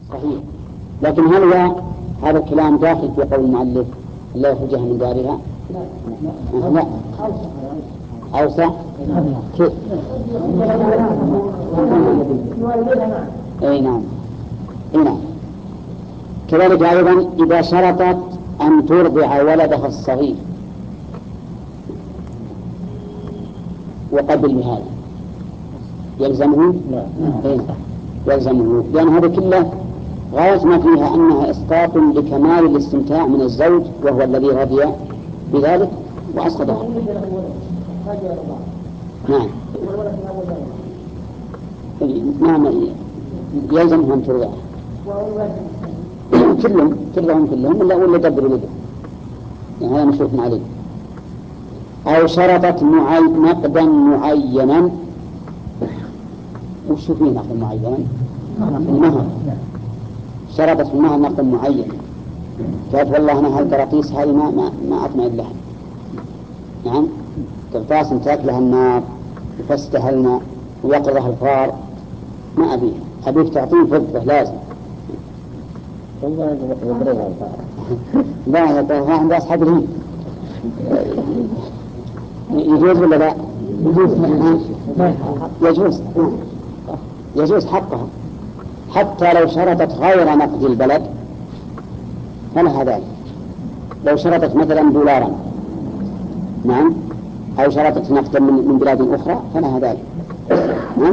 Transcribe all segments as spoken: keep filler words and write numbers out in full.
صحيح. لكن هل هو هذا الكلام داخل في قول المؤلف لا يخرجها من دارها؟ لا, لا. أوسع كيف؟ أي نعم أي نعم. كذلك أيضا إذا شرطت أن ترضع ولدها الصغير وقبل بهذا يلزمه؟ لا يلزمه، لأن هذا كله غاية ما فيها أنها إسقاط لكمال الاستمتاع من الزوج وهو الذي رضي بذلك وأسقطه. نعم نعم يلزمهم أن ترضع كلهم ترضعهم كلهم ولا ولا دبر ولده، يعني هذا مشروط عليه. أو شرطت معي... نقدا معينا. وش فيه نقدا معينا؟ المهر. شرطت في المهر نقدا معينا، قالت والله أنا هالقراطيس هذه ما ما ما أطمئن لها. نعم قرطاس تاكلها النار وفستها الماء ويقرضها الفار ما أبيه، أبيك تعطيه فضة لازم. لا يا طه عند أصحاب الهند يجوز ولا لا؟ يجوز يجوز حقها حتى لو شرطت غير نقد البلد فلها ذلك. لو شرطت مثلا دولارا نعم أو شرطت نقدا من بلاد أخرى فلها ذلك. نعم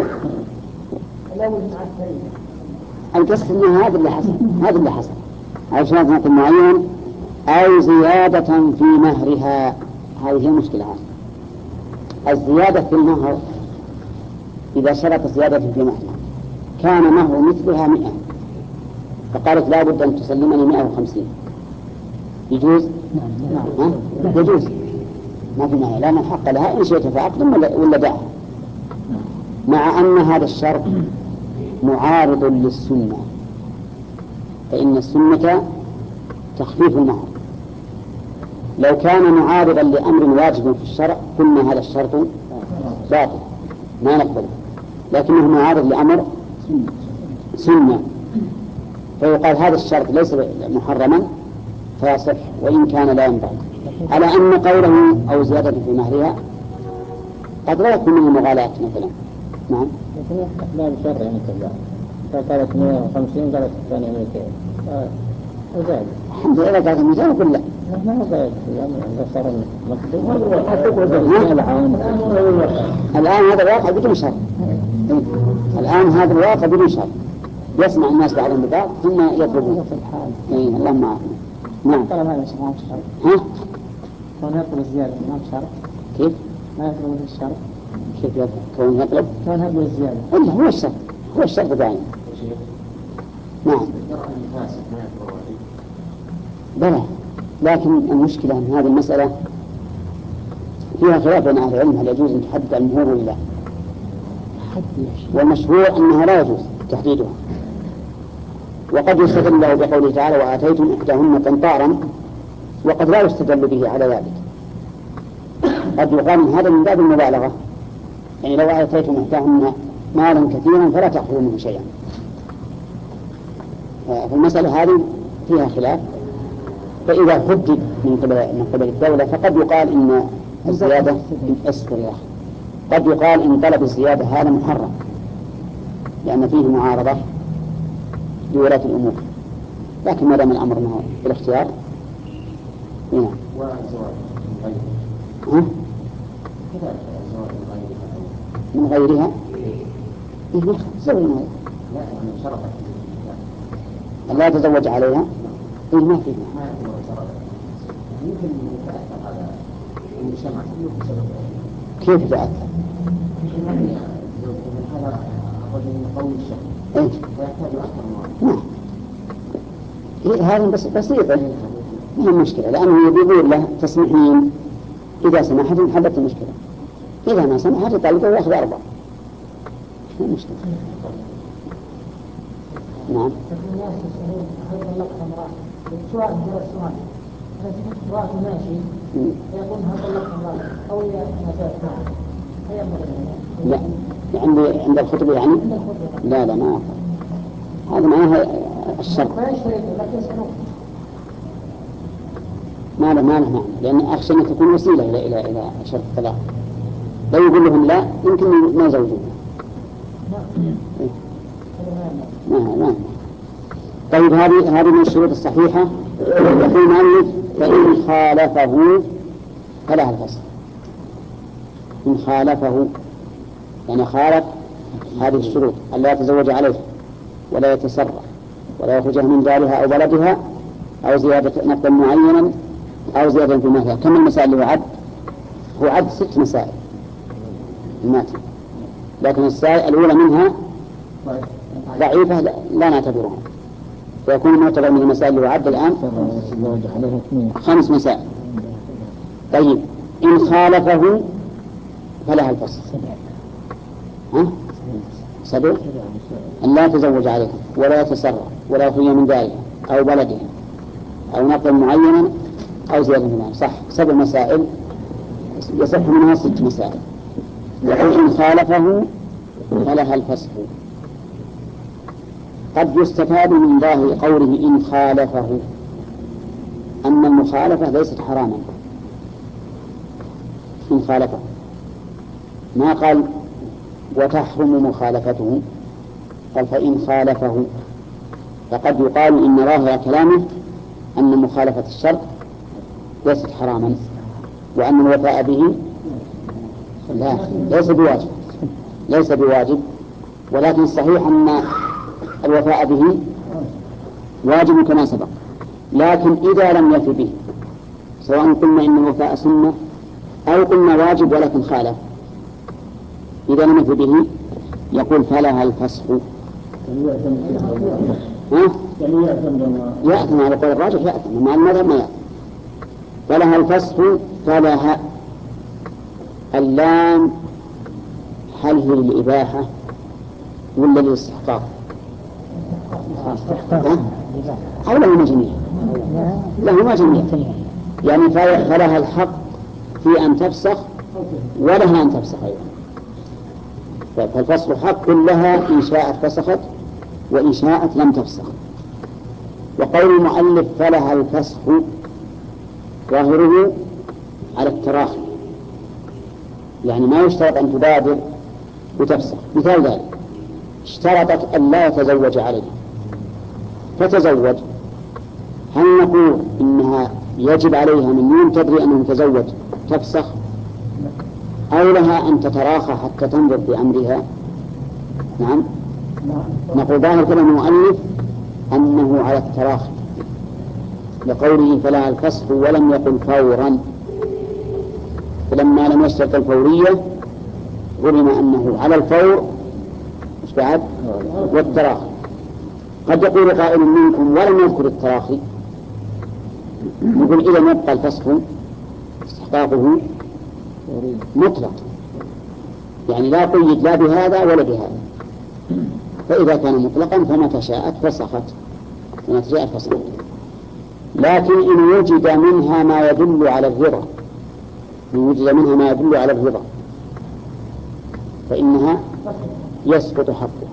القصد أن هذا اللي حصل هذا اللي حصل أو شرطت نقد معين أو زيادة في مهرها. هذه هي المشكلة. الزيادة في المهر إذا شرط زيادة في مهرها كان مهر مثلها مئة فقالت لا بد أن تسلمني مئة وخمسين يجوز؟ نعم يجوز ما في معنى، لا من حق لها إن شئت فعقد ولا دعها، مع أن هذا الشرط معارض للسنة، فإن السنة تخفيف المهر. لو كان معارضا لأمر واجب في الشرع قلنا هذا الشرط باطل ما نقبله، لكنه معارض لأمر سنة فيقال هذا الشرط ليس محرما فيصح وإن كان لا ينبغي، على أن قوله أو زيادة في مهرها قد لا يكون منه مغالاة مثلا. نعم لا بشر يعني كذا فقالت مئة وخمسين قالت الثانية مئتين وزاد الحمد لله قالت مئتين وقل لا ما هو زاد صار الآن هذا الواقع بدون شر. الآن هذا الواقع بدون شر يسمع الناس بعضهم ببعض ثم يطلبون. اي اللهم عافنا. نعم طلب هذا الشيء ما بشرط. ها كون يطلب الزيادة ما بشرط. كيف ما يطلب الشرط؟ كيف يطلب كون يطلب كون يطلب الزيادة إلا هو الشرط هو الشرط بعينه. نعم بلى، لكن المشكلة أن هذه المسألة فيها خلاف بين أهل العلم هل يجوز أن تحدد المهور ولا لا، والمشروع أنها لا يجوز تحديدها. وقد يستدل له بقوله تعالى وآتيتم إحداهن قنطارا وقد لا يستدل به على ذلك. قد يقال من هذا من باب المبالغة، يعني لو آتيتم إحداهن مالا كثيرا فلا تأخذوا منه شيئا. فالمسألة هذه فيها خلاف، فإذا حدد من قبل من قبل الدولة فقد يقال إن الزيادة أسفل، قد يقال إن طلب الزيادة هذا محرم لأن فيه معارضة لولاة الأمور، لكن ما دام الأمر معه بالاختيار. نعم. ها؟ من غيرها؟ إيه زوج من غيرها. لا يتزوج عليها؟ إيه ما فيه. كيف تأثر؟ إيه؟ نعم. هذا بس بسيطة ما هي مشكلة، لأنه يقول له تسمحين إذا سمحت حلت المشكلة، إذا ما سمحت طالبه ويأخذ أربعة ما هي مشكلة. نعم. لا عند عند الخطبة يعني لا لا ما هذا معناها الشرط ما له ما له معنى، لأن أخشى أن تكون وسيلة إلى إلى إلى شرط الطلاق. لو يقول لهم لا يمكن ما يزوجون. ما ما طيب هذه هذه من الشروط الصحيحة. يقول المؤلف فإن خالفه فلها الفصل. إن خالفه يعني خالف هذه الشروط ألا يتزوج عليها ولا يتسرع ولا يخرجها من دارها أو بلدها أو زيادة نقدا معينا أو زيادة في مهرها. كم المسائل اللي هو عد؟ هو عد ست مسائل الماتي، لكن السائل الأولى منها ضعيفة لا نعتبرها، فيكون معتبر من المسائل اللي هو عد الآن خمس مسائل. طيب إن خالفه فلها الفصل. ها؟ سبع أن لا يتزوج عليها ولا يتسرع ولا يخرج من دارها أو بلدها أو نقلا معينا أو زيادة منها. صح، سبع مسائل يصح منها ست مسائل. يقول إن خالفه فلها الفسخ. قد يستفاد من ظاهر قوله إن خالفه أن المخالفة ليست حراما. إن خالفه ما قال وتحرم مخالفته، قال فإن خالفه. فقد يقال إن ظاهر كلامه أن مخالفة الشرط ليست حراما وأن الوفاء به لا ليس بواجب ليس بواجب ولكن الصحيح أن الوفاء به واجب كما سبق. لكن إذا لم يف به، سواء قلنا إن الوفاء سنة أو قلنا واجب ولكن خالف، إذا لم يف به يقول فلها الفسخ. يأتم على قول الراجح، يأتم مع المذهب ما يأتم. فلها الفسخ. فلها اللام هل هي للإباحة ولا للاستحقاق؟ أو لهما جميع؟ لهما جميع. يعني فلها الحق في أن تفسخ ولها أن تفسخ أيضا. فالفسخ حق لها إن شاءت فسخت وإن شاءت لم تفسخ. وقول المؤلف فلها الفسخ ظاهره على التراخي، يعني ما يشترط أن تبادر وتفسخ. مثال ذلك اشترطت أن لا يتزوج عليه فتزوج، هل نقول إنها يجب عليها من يوم تدري أنه يتزوج تفسخ، أو لها أن تتراخى حتى تنظر بأمرها؟ نعم، نقول ظاهر كلام المؤلف أنه على التراخي لقوله فلها الفسخ ولم يقل فورا، فلما لم يشترط الفورية علم أنه على الفور مش بعد والتراخي. قد يقول قائل منكم ولم يذكر التراخي، نقول إذا يبقى الفسخ استحقاقه مطلق، يعني لا قيد لا بهذا ولا بهذا. فإذا كان مطلقا فمتى شاءت فسخت ومتى شاءت فسخت. لكن إن وجد منها ما يدل على الرضا، إن وجد منها ما يدل على الرضا فإنها يسقط حقها.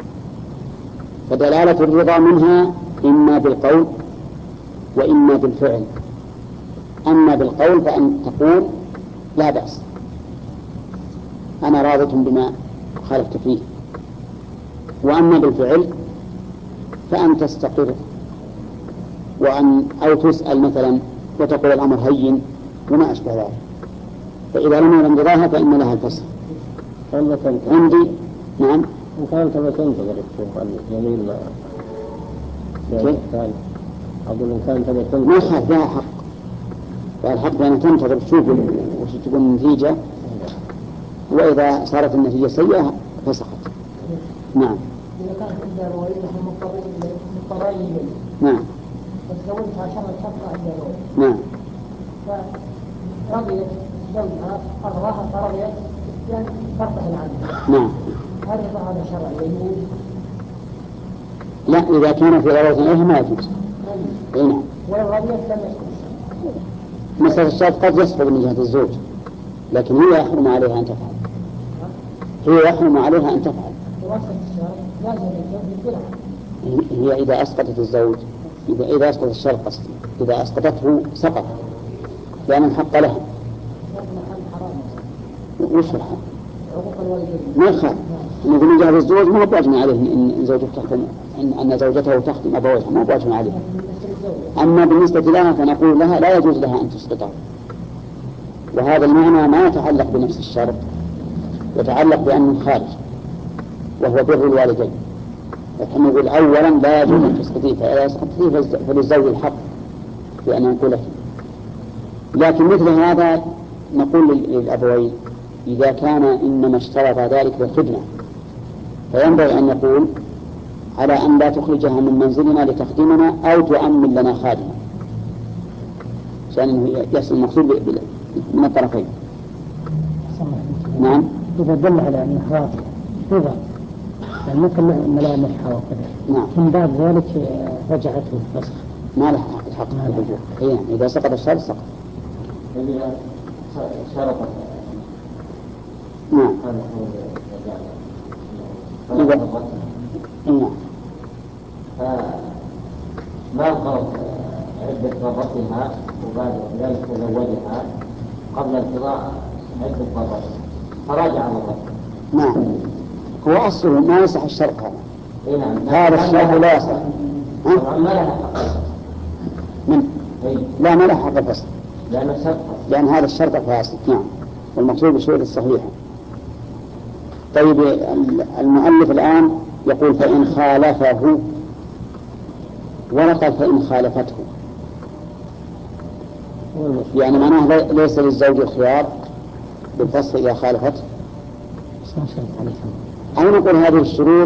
فدلالة الرضا منها إما بالقول وإما بالفعل. أما بالقول فأن تقول لا بأس أنا راضة بما خالفت فيه، وأما بالفعل فأن تستقر وأن أو تسأل مثلا وتقول الأمر هين وما أشبه ذلك. فإذا لم يرد رضاها فإن لها الفسخ. عندي نعم وكانت تنتظر تشوف الجميل ما أقول إن كانت تنتظر ما خاف لها حق، فالحق بأن تنتظر تشوف وش تكون النتيجة، وإذا صارت النتيجة سيئة فسخت. نعم. إذا كانت عند والدها مضطرين نعم. فتزوجها عشان تبقى عند الولد. نعم. فرضيت زوجها أرضاها فرضيت يعني فرضها عنها. نعم. هل يضع هذا شرعي يجوز؟ لا، إذا كان في ضرورة إليها ما يجوز. أي نعم. ولو رضيت لم يسقط. مسألة الشرط قد يسقط من جهة الزوج، لكن هي يحرم عليها أن تفعل. هي يحرم عليها أن تفعل. دراسة الشرع لازم يكون بالبلع. هي إذا أسقطت الزوج، إذا إذا أسقط الشرط قصدي، إذا أسقطته سقط، لأن الحق له. وش الحق؟ ما يخالف. نقول من جهة الزوج ما هو بواجب عليه إن زوجته تخدم، إن أن زوجته تخدم أبويها ما هو بواجب عليه. أما بالنسبة لها فنقول لها لا يجوز لها أن تسقطه. وهذا المعنى ما يتعلق بنفس الشرط، يتعلق بأنه خارج وهو بر الوالدين. لكن نقول أولا لا يجوز أن تسقطيه، فإذا سقطتيه فللزوج الحق بأن ينقله. لكن مثل هذا نقول للأبوين إذا كان إنما اشترط ذلك بالخدمة فينبغي أن يقول على أن لا تخرجها من منزلنا لتخدمنا أو تؤمن لنا خادما، عشان يحصل المقصود من الطرفين. نعم. إذا دل على أن إخراجها رضا يعني مثل ملامحها وكذا، نعم، من بعد ذلك رجعته الفسخ ما له حق الحق في الرجوع. إيه إذا سقط الشرط سقط. إذا شرط نعم. إذا نعم. ما الغرض عدة مرتها وبعد ذلك تزوجها قبل انقضاء عدة مرات فراجع مرة؟ نعم. هو أصله ما يصح الشرط هذا. إيه نعم. هذا الشرط لا يصح. طبعا ما لها حق. من؟ إيه؟ لا ما له حق الفصل. لأن الشرط لأن هذا الشرط فاسد. نعم. والمقصود بالشروط الصحيحة. طيب المؤلف الآن يقول فإن خالفه، ولا قال فإن خالفته، يعني معناه ليس للزوج الخيار بالفصل إذا خالفته. أو نقول هذه الشروط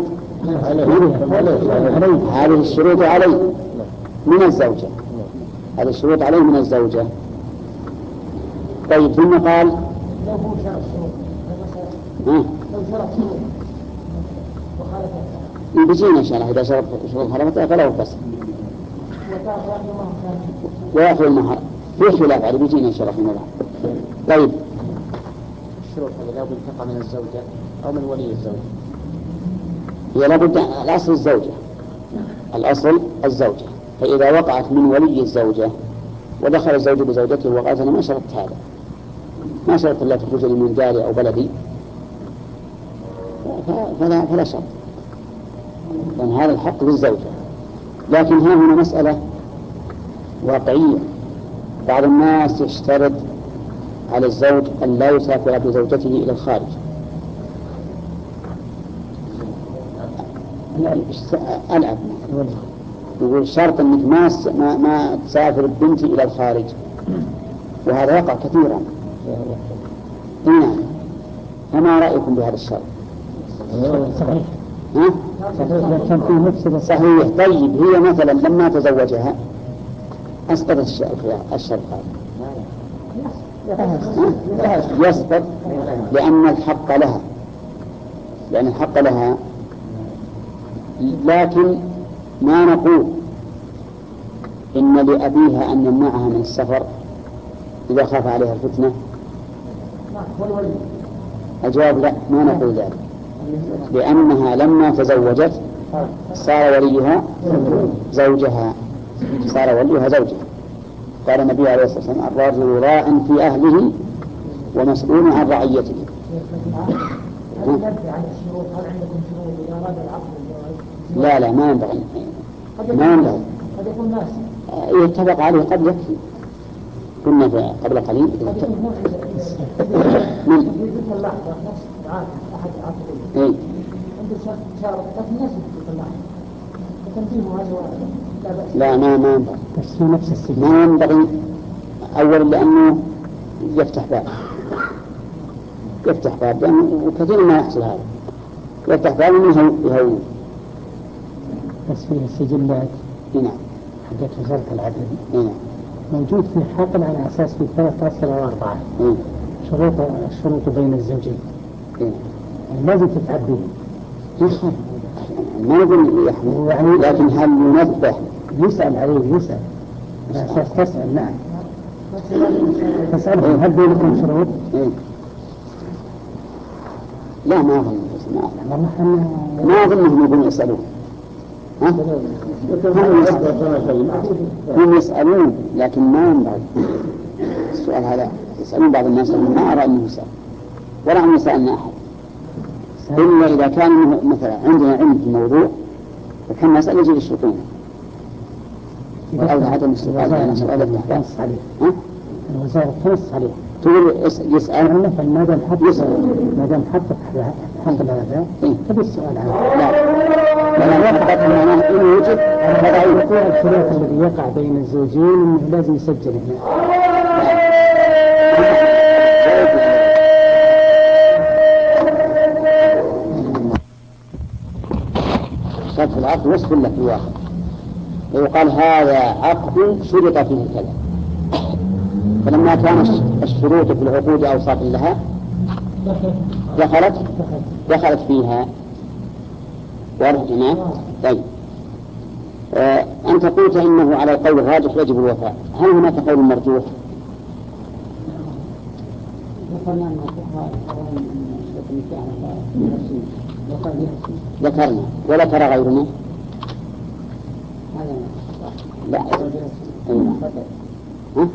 هذه الشروط عليه من الزوجة، هذه الشروط عليه من الزوجة. طيب ثم قال لو هو شرط شروط ها لو شرط شروط وخالفها بيجينا إن شاء الله إذا شرط شروط خالفتها فله الفصل ويأخذ المهر في خلاف عليه بيجينا إن شاء الله في الموضوع. طيب الشروط هذه لابد تقع من الزوجة أو من ولي الزوجة؟ هي لابد الأصل الزوجة، الأصل الزوجة. فإذا وقعت من ولي الزوجة ودخل الزوج بزوجته وقالت أنا ما شرطت هذا، ما شرطت لا تخرج لي من داري أو بلدي، فلا, فلا شرط، لأن هذا الحق للزوجة. لكن ها هنا مسألة واقعية. بعض الناس يشترط على الزوج أن لا يسافر بزوجته إلى الخارج. ألعب يقول شرط أنك ما ما, ما تسافر بنتي إلى الخارج، وهذا يقع كثيرا. نعم. فما رأيكم بهذا الشرط؟ صحيح. ها؟ كان في مفسدة. صحيح. طيب هي مثلا لما تزوجها أسقط الشرط هذا، يسقط لأن الحق لها، لأن الحق لها. لكن ما نقول إن لأبيها أن يمنعها من السفر إذا خاف عليها الفتنة. الجواب لا، ما نقول ذلك، لأنها لما تزوجت صار وليها زوجها، صار وليها زوجها. قال النبي عليه الصلاة والسلام الرجل راع في أهله ومسؤول عن رعيته. لا لا ما ينبغي، ما ينبغي. قد يكون ناس يتفق عليه قد يكفي. كنا قبل قليل من إيه؟ لا ما ما ينبغي، ما ينبغي. أولا لأنه يفتح باب، يفتح باب لأنه وكثير ما يحصل هذا، يفتح باب منه يهون. بس في السجلات نعم حقت وزارة العدل نعم موجود في حقل على أساس في ثلاث أصل أو أربعة نعم. شروط الشروط بين الزوجين نعم. يعني لازم تتعدي. ما نقول يحمل، لكن هل ينبه؟ يسأل عليه، يسأل على أساس تسأل. نعم تسألهم هل بينكم شروط؟ إيه؟ لا ما أظن، والله أنا ما أظنهم يقولون يسألون. ها؟ هم يسألون لكن ما ينبغي السؤال هذا. يسألون بعض الناس ما أرى أنه يسأل ولا عم يسألنا أحد إلا إذا كان مثلا عندنا علم في الموضوع فكان نسأل يجب الشطون وأولى عدم السؤال عن سؤال الأحكام صحيح. ها؟ الوزارة تنص عليه. تقول يسأل مثلا ما دام حط ما دام حط حط هذا تبي السؤال عنه. لا لا لا فقط معناه إنه يوجد هذا يقول الخلاف الذي يقع بين الزوجين إنه لازم يسجل هنا. شرط العقد وصف لك الواحد ويقال هذا عقد شرط فيه كذا. فلما كان الشروط في العقود أوصاف لها دخلت دخلت فيها. واضح هنا؟ طيب آه أنت قلت إنه على القول الراجح يجب الوفاء. هل هناك قول مرجوح؟ ذكرنا ولا ترى غيرنا؟ لا أي ها؟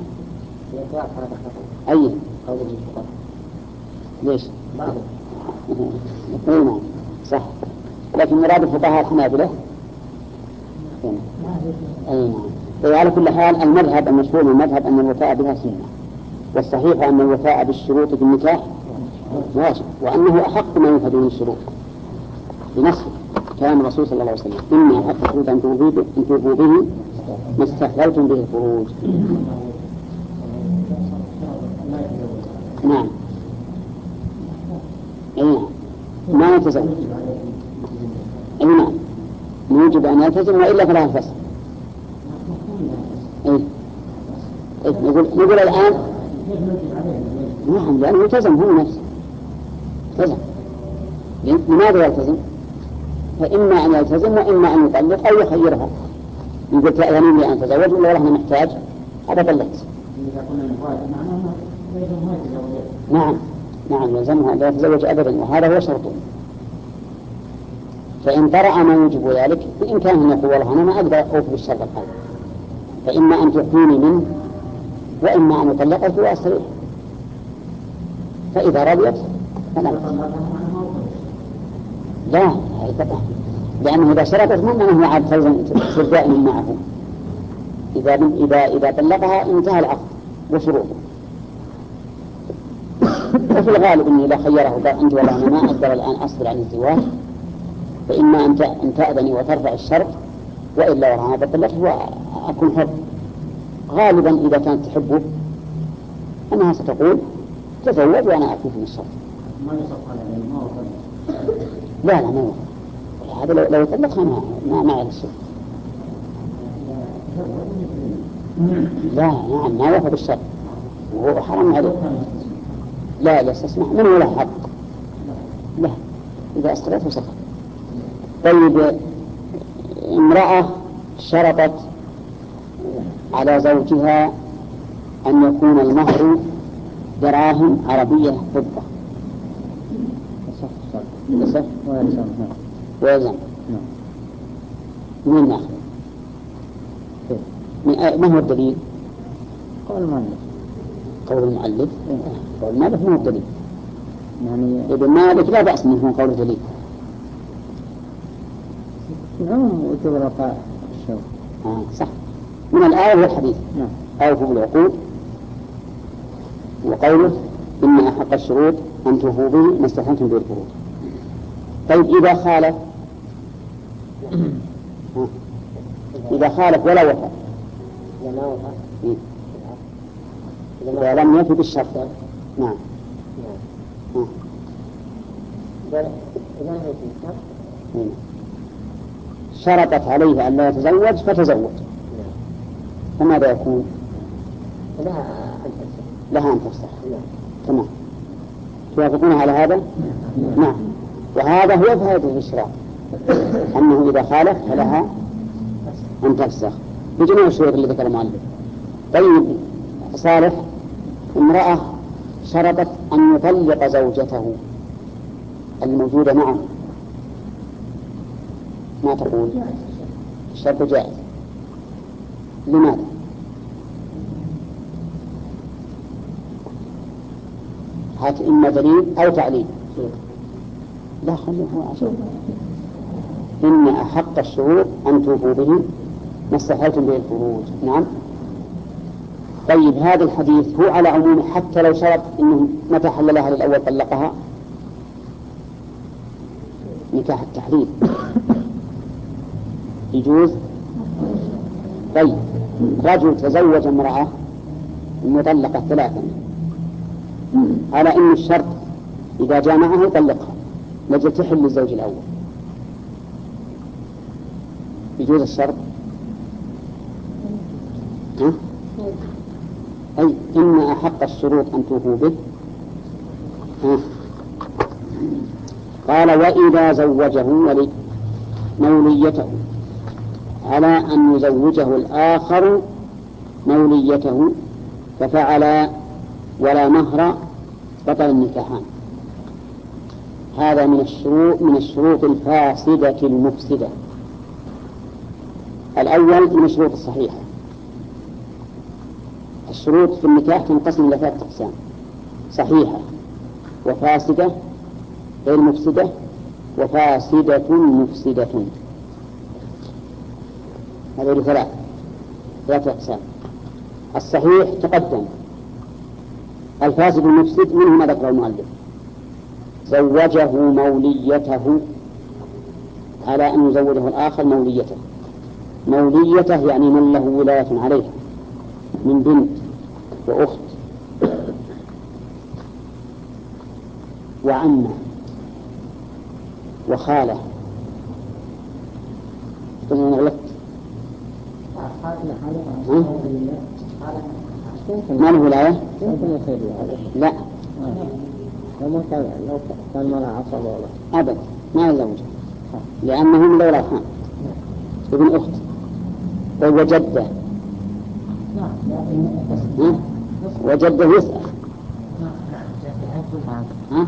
أي ليش؟ أي نعم صح. لكن مراد الفقهاء الحنابلة أي نعم. وعلى كل حال المذهب المشهور من المذهب أن الوفاء بها سنة والصحيح أن الوفاء بالشروط في النكاح واجب وأنه أحق ما ينفذ من الشروط بنص كلام الرسول صلى الله عليه وسلم إن أحق الشروط أن توفوا به ما استحللتم به الفروج. نعم أي نعم ما يلتزم أي نعم يجب أن يلتزم وإلا فلا الفصل. أي نقول نقول الآن نعم لأنه يلتزم هو نفسه يلتزم. لماذا يلتزم؟ فإما أن يلتزم وإما أن يطلق أو يخيرها يقول تأذنين لي أن تزوج ولا والله محتاج هذا طلقت. نعم نعم يلزمها لا يتزوج أبدا وهذا هو شرطه. فإن طرأ ما يوجب ذلك فإن كان هنا يقول والله أنا ما أقدر أوفي بالشرط هذا فإما أن تعطيني منه وإما أن يطلقه وأستريح. فإذا رضيت فلا لا هي طبعا لأنه إذا شرطت منه أنه عاد تصير دائما معه. إذا إذا إذا طلقها انتهى العقد وشروطه. وفي الغالب إني إذا خيره أنت ولا أنا ما أقدر الآن أصبر عن الزواج فإما أن تأذني وترفع الشرط وإلا وراها بطلقه وأكون حر. غالبا إذا كانت تحبه أنها ستقول تزوج وأنا أكون من الشرط. ما يصف على ما هو لا لا ما هو هذا لو لو طلقها ما ما ما على الشرط. لا نعم ما وفى بالشرط وهو حرام عليه. لا لا استسمع من ولا حق لا إذا أستريت وسقط. طيب امرأة شرطت على زوجها أن يكون المهر دراهم عربية فضة يصح ويلزم من ناخذ ما هو الدليل؟ قول المؤلف قول المؤلف قول المؤلف ما هو الدليل يعني ابن مالك لا بأس منه قول دليل نعم وتبرق الشوق آه صح من الآية والحديث نعم أوفوا بالعقود وقوله إن أحق الشروط أن توفوا به ما استحللتم به الفروج. طيب إذا خالف آه. إذا خالف ولا وفى إذا ما وفى إيه؟ إذا لم يفي بالشرط نعم نعم إذا إذا لم يفي بالشرط شرطت عليه أن لا يتزوج فتزوج فماذا يكون؟ لها أن تفسح لها أن تفسح تمام. توافقون على هذا؟ نعم. وهذا هو فائدة الإشراك أنه إذا خالف فلها أن تفسخ بجميع الشروط اللي ذكر المؤلف. طيب صالح امرأة شرطت أن يطلق زوجته الموجودة معه ما تقول؟ الشرط جائز. لماذا؟ هات إما دليل أو تعليل. لا خليه عشان إن أحق الشروط أن توفوا به ما استحلتم به الفروج. نعم. طيب هذا الحديث هو على عموم حتى لو شرط إنه متى حللها للأول طلقها نكاح التحليل يجوز. طيب رجل تزوج امرأة مطلقة ثلاثا على إن الشرط إذا جامعها يطلقها لجل تحل للزوج الأول، يجوز الشرط؟ ها؟ أي إن أحق الشروط أن توفوا به. ها؟ قال وإذا زوجه ولي موليته على أن يزوجه الآخر موليته ففعل ولا مهر بطل النكاحان. هذا من الشروط من الشروط الفاسدة المفسدة. الأول من الشروط الصحيحة. الشروط في النكاح تنقسم إلى ثلاثة أقسام: صحيحة وفاسدة غير مفسدة وفاسدة مفسدة. هذه ثلاث ثلاثة أقسام. الصحيح تقدم، الفاسد المفسد منه ما ذكر المؤلف: زوجه موليته على أن يزوجه الآخر موليته. موليته يعني من له ولاية عليه من بنت وأخت وعمة وخالة. ثم غلطت ما له ولاية؟ لا لو كان مرأة عصبة أبدا ما يزوجها لأنه من ذوي الأرحام. ابن أخت وجدة وجدة يسأل ها؟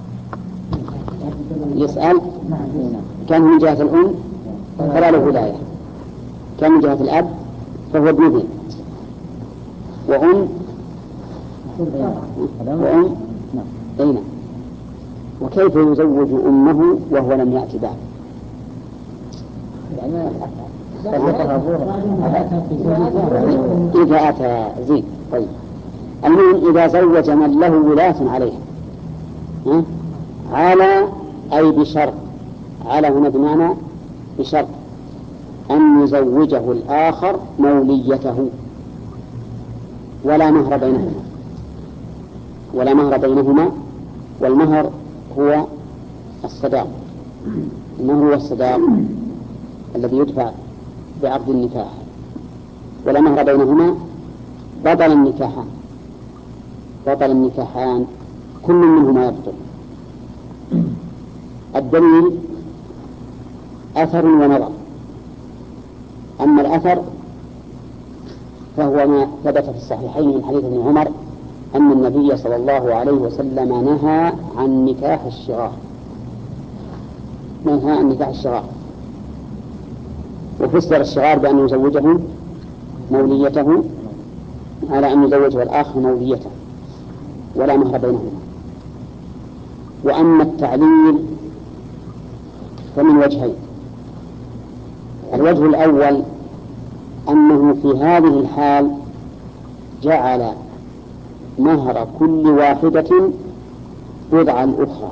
يسأل كان من جهة الأم فلا له ولاية، كان من جهة الأب فهو ابن بنت وأم وأم أين. وكيف يزوج أمه وهو لم يأتي بعد؟ إذا أتى زين. طيب المهم إذا زوج من له ولاية عليه ها؟ على أي بشرط، على هنا بمعنى بشرط أن يزوجه الآخر موليته ولا مهر بينهما ولا مهر بينهما والمهر هو الصداق. المهر هو الصداق الذي يدفع بعقد النكاح، ولا مهر بينهما بطل النكاحان بطل النكاحان كل منهما يبطل. الدليل أثر ونظر. أما الأثر فهو ما ثبت في الصحيحين من حديث ابن عمر أن النبي صلى الله عليه وسلم نهى عن نكاح الشغار نهى عن نكاح الشغار وفسر الشغار بأن يزوجه موليته على أن يزوجه الآخر موليته ولا مهر بينهما. وأما التعليل فمن وجهين: الوجه الأول أنه في هذه الحال جعل مهر كل واحدة بضع الأخرى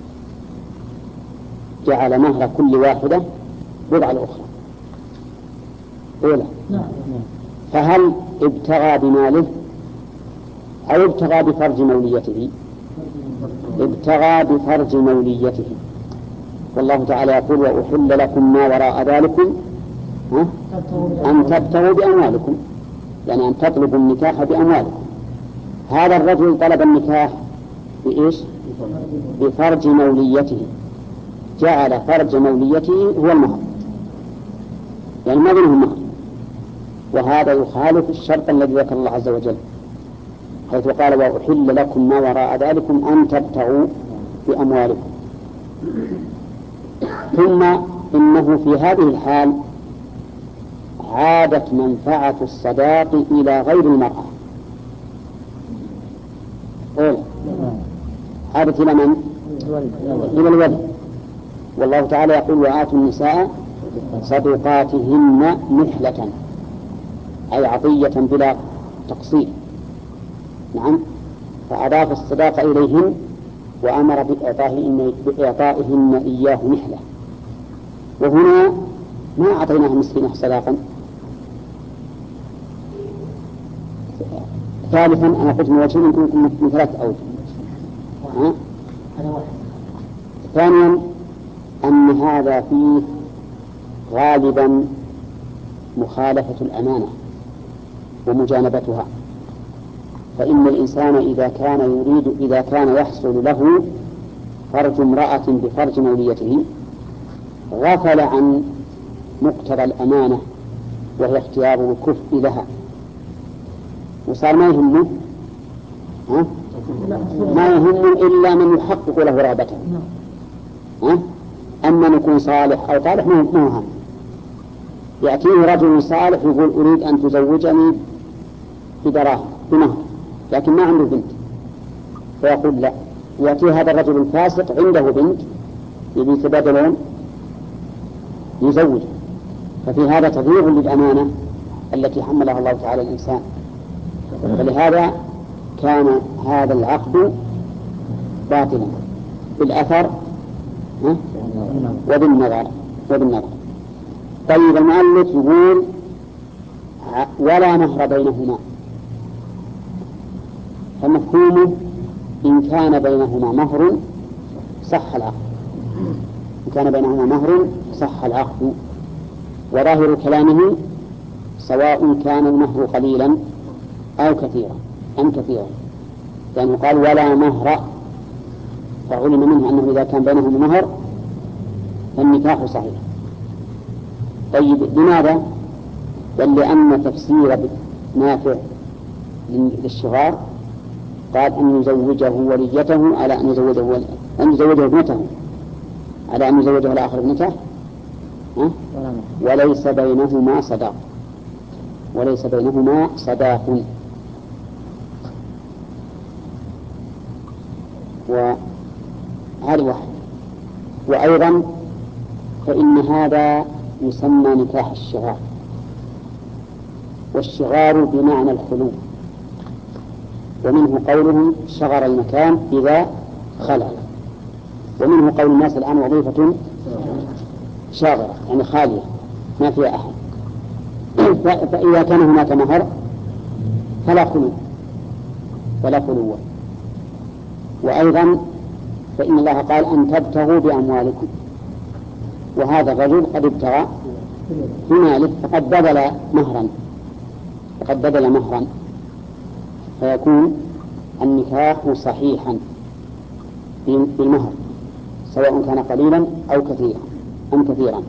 جعل مهر كل واحدة بضع الأخرى أولى. فهل ابتغى بماله أو ابتغى بفرج موليته؟ ابتغى بفرج موليته. والله تعالى يقول: وأحل لكم ما وراء ذلكم أن تبتغوا بأموالكم، يعني أن تطلبوا النكاح بأموالكم. هذا الرجل طلب النكاح بإيش؟ بفرج موليته، جعل فرج موليته هو المهر، يعني ما بينهم مهر. وهذا يخالف الشرط الذي ذكر الله عز وجل حيث قال: وأحل لكم ما وراء ذلكم أن تبتغوا عادت منفعة الصداق إلى غير المرأة. قول عادت إلى من؟ إلى الولي. والله تعالى يقول وآتوا النساء صدقاتهن نحلة، أي عطية بلا تقصير. نعم، فأضاف الصداق إليهن وأمر بإعطائهن, بإعطائهن إياه نحلة. وهنا ما أعطيناه مسكينة صداقا. ثالثا أنا قلت من وجهين يمكن من ثلاث أوجه. ثانيا أن هذا فيه غالبا مخالفة الأمانة ومجانبتها. فإن الإنسان إذا كان يريد إذا كان يحصل له فرج امرأة بفرج موليته غفل عن مقتضى الأمانة وهي اختيار الكفء لها، وصار ما يهمه ها؟ ما يهم إلا من يحقق له رغبته. ها؟ أما أن يكون صالح أو طالح ما هو هم. يأتيه رجل صالح يقول أريد أن تزوجني بدراهم بمهر، لكن ما عنده بنت، فيقول لا. يأتي هذا الرجل الفاسق عنده بنت يبي يتبادلون يزوج، ففي هذا تضييع للأمانة التي حملها الله تعالى الإنسان. فلهذا كان هذا العقد باطلا بالأثر وبالنظر وبالنظر. طيب المؤلف يقول ولا مهر بينهما، فمفهومه إن كان بينهما مهر صح العقد، إن كان بينهما مهر صح العقد. وظاهر كلامه سواء كان المهر قليلا أو كثيرا أم كثيرا، لأنه قال ولا مهر، فعلم منه أنه إذا كان بينهما مهر فالنكاح صحيح. طيب لماذا؟ بل لأن تفسير نافع للشغار قال أن يزوجه وليته على أن يزوجه ول... أن يزوجه ابنته على أن يزوجه الآخر ابنته، ها؟ وليس بينهما صداق، وليس بينهما صداق. وهذا واحد. وأيضا فإن هذا يسمى نكاح الشغار، والشغار بمعنى الخلو، ومنه قوله شغر المكان إذا خلع، ومنه قول الناس الآن وظيفة شاغرة يعني خالية ما فيها أحد. فإذا كان هناك مهر فلا خلو فلا خلو. وأيضا فإن الله قال أن تبتغوا بأموالكم، وهذا الرجل قد ابتغى هنالك فقد بدل مهرا فقد بدل مهرا فيكون النكاح صحيحا بالمهر سواء كان قليلا أو كثيرا أم كثيرا.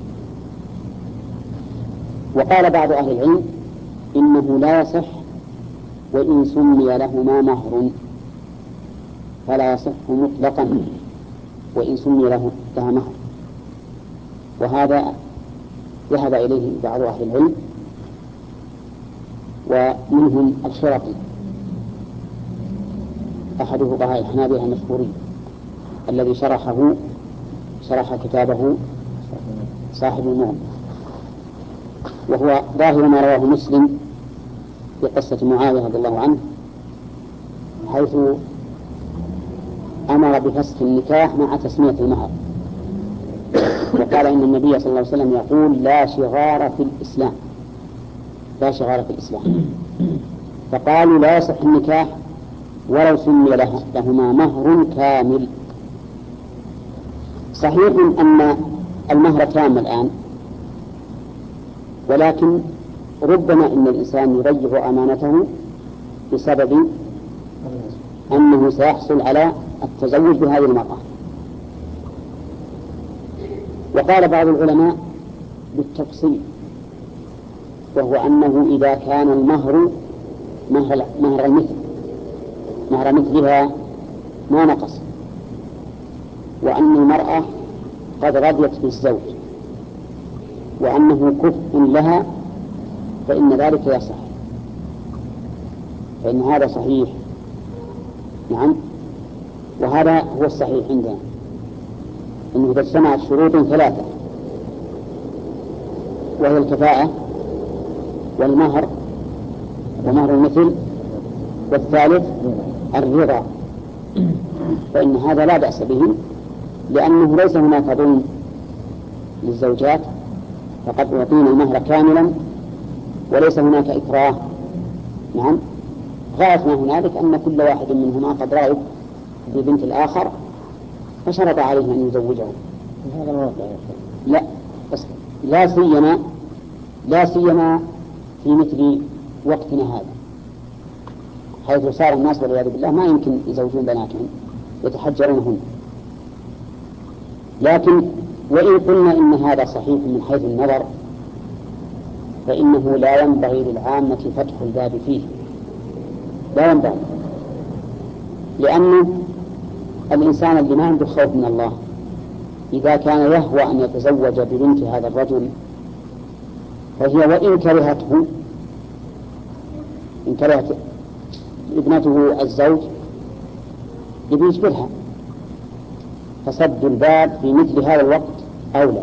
وقال بعض أهل العلم إنه لا يصح وإن سمي لهما مهر، فلا يصح مطلقا وإن سمي له لها مهر. وهذا ذهب إليه بعض أهل العلم ومنهم الشرقي أحد فقهاء الحنابلة المشهورين الذي شرحه شرح كتابه صاحب المغني، وهو ظاهر ما رواه مسلم في قصة معاوية رضي الله عنه، حيث أمر بفسخ النكاح مع تسمية المهر، وقال إن النبي صلى الله عليه وسلم يقول لا شغار في الإسلام، لا شغار في الإسلام. فقالوا لا يصح النكاح ولو سمي له لهما مهر كامل. صحيح أن المهر تام الآن، ولكن ربما إن الإنسان يضيع أمانته بسبب أنه سيحصل على التزوج بهذه المرأة. وقال بعض العلماء بالتفصيل، وهو أنه إذا كان المهر مهر, مهر المثل مهر مثلها ما نقص، وأن المرأة قد رضيت بالزوج، وأنه كفء لها فإن ذلك يصح، فإن هذا صحيح. نعم، وهذا هو الصحيح عندنا، أنه إذا اجتمعت شروط ثلاثة وهي الكفاءة والمهر ومهر المثل والثالث الرضا، فإن هذا لا بأس به، لأنه ليس هناك ظلم للزوجات، فقد يعطين المهر كاملا وليس هناك إكراه. نعم، غاية ما هنالك أن كل واحد منهما قد رأى ببنت الآخر فشرط عليه أن يزوجه. هذا الواقع. لا بس لا سيما لا سيما في مثل وقتنا هذا، حيث صار الناس والعياذ بالله ما يمكن يزوجون بناتهم، يتحجرونهن. لكن وإن قلنا إن هذا صحيح من حيث النظر، فإنه لا ينبغي للعامة فتح الباب فيه، لا ينبغي، لأن الإنسان اللي ما عنده خوف من الله إذا كان يهوى أن يتزوج ببنت هذا الرجل، فهي وإن كرهته إن كرهت ابنته الزوج يبي يجبرها، فسد الباب في مثل هذا الوقت أولى،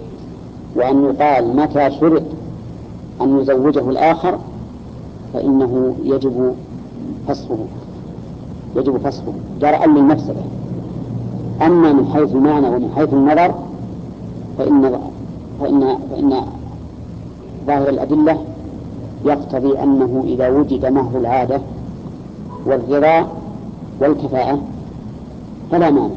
وأن يقال متى شرط أن يزوجه الآخر فإنه يجب فسخه يجب فسخه جرأ للمفسدة. أما من حيث المعنى ومن حيث النظر فإن فإن فإن ظاهر الأدلة يقتضي أنه إذا وجد مهر العادة والرضا والكفاءة فلا مانع.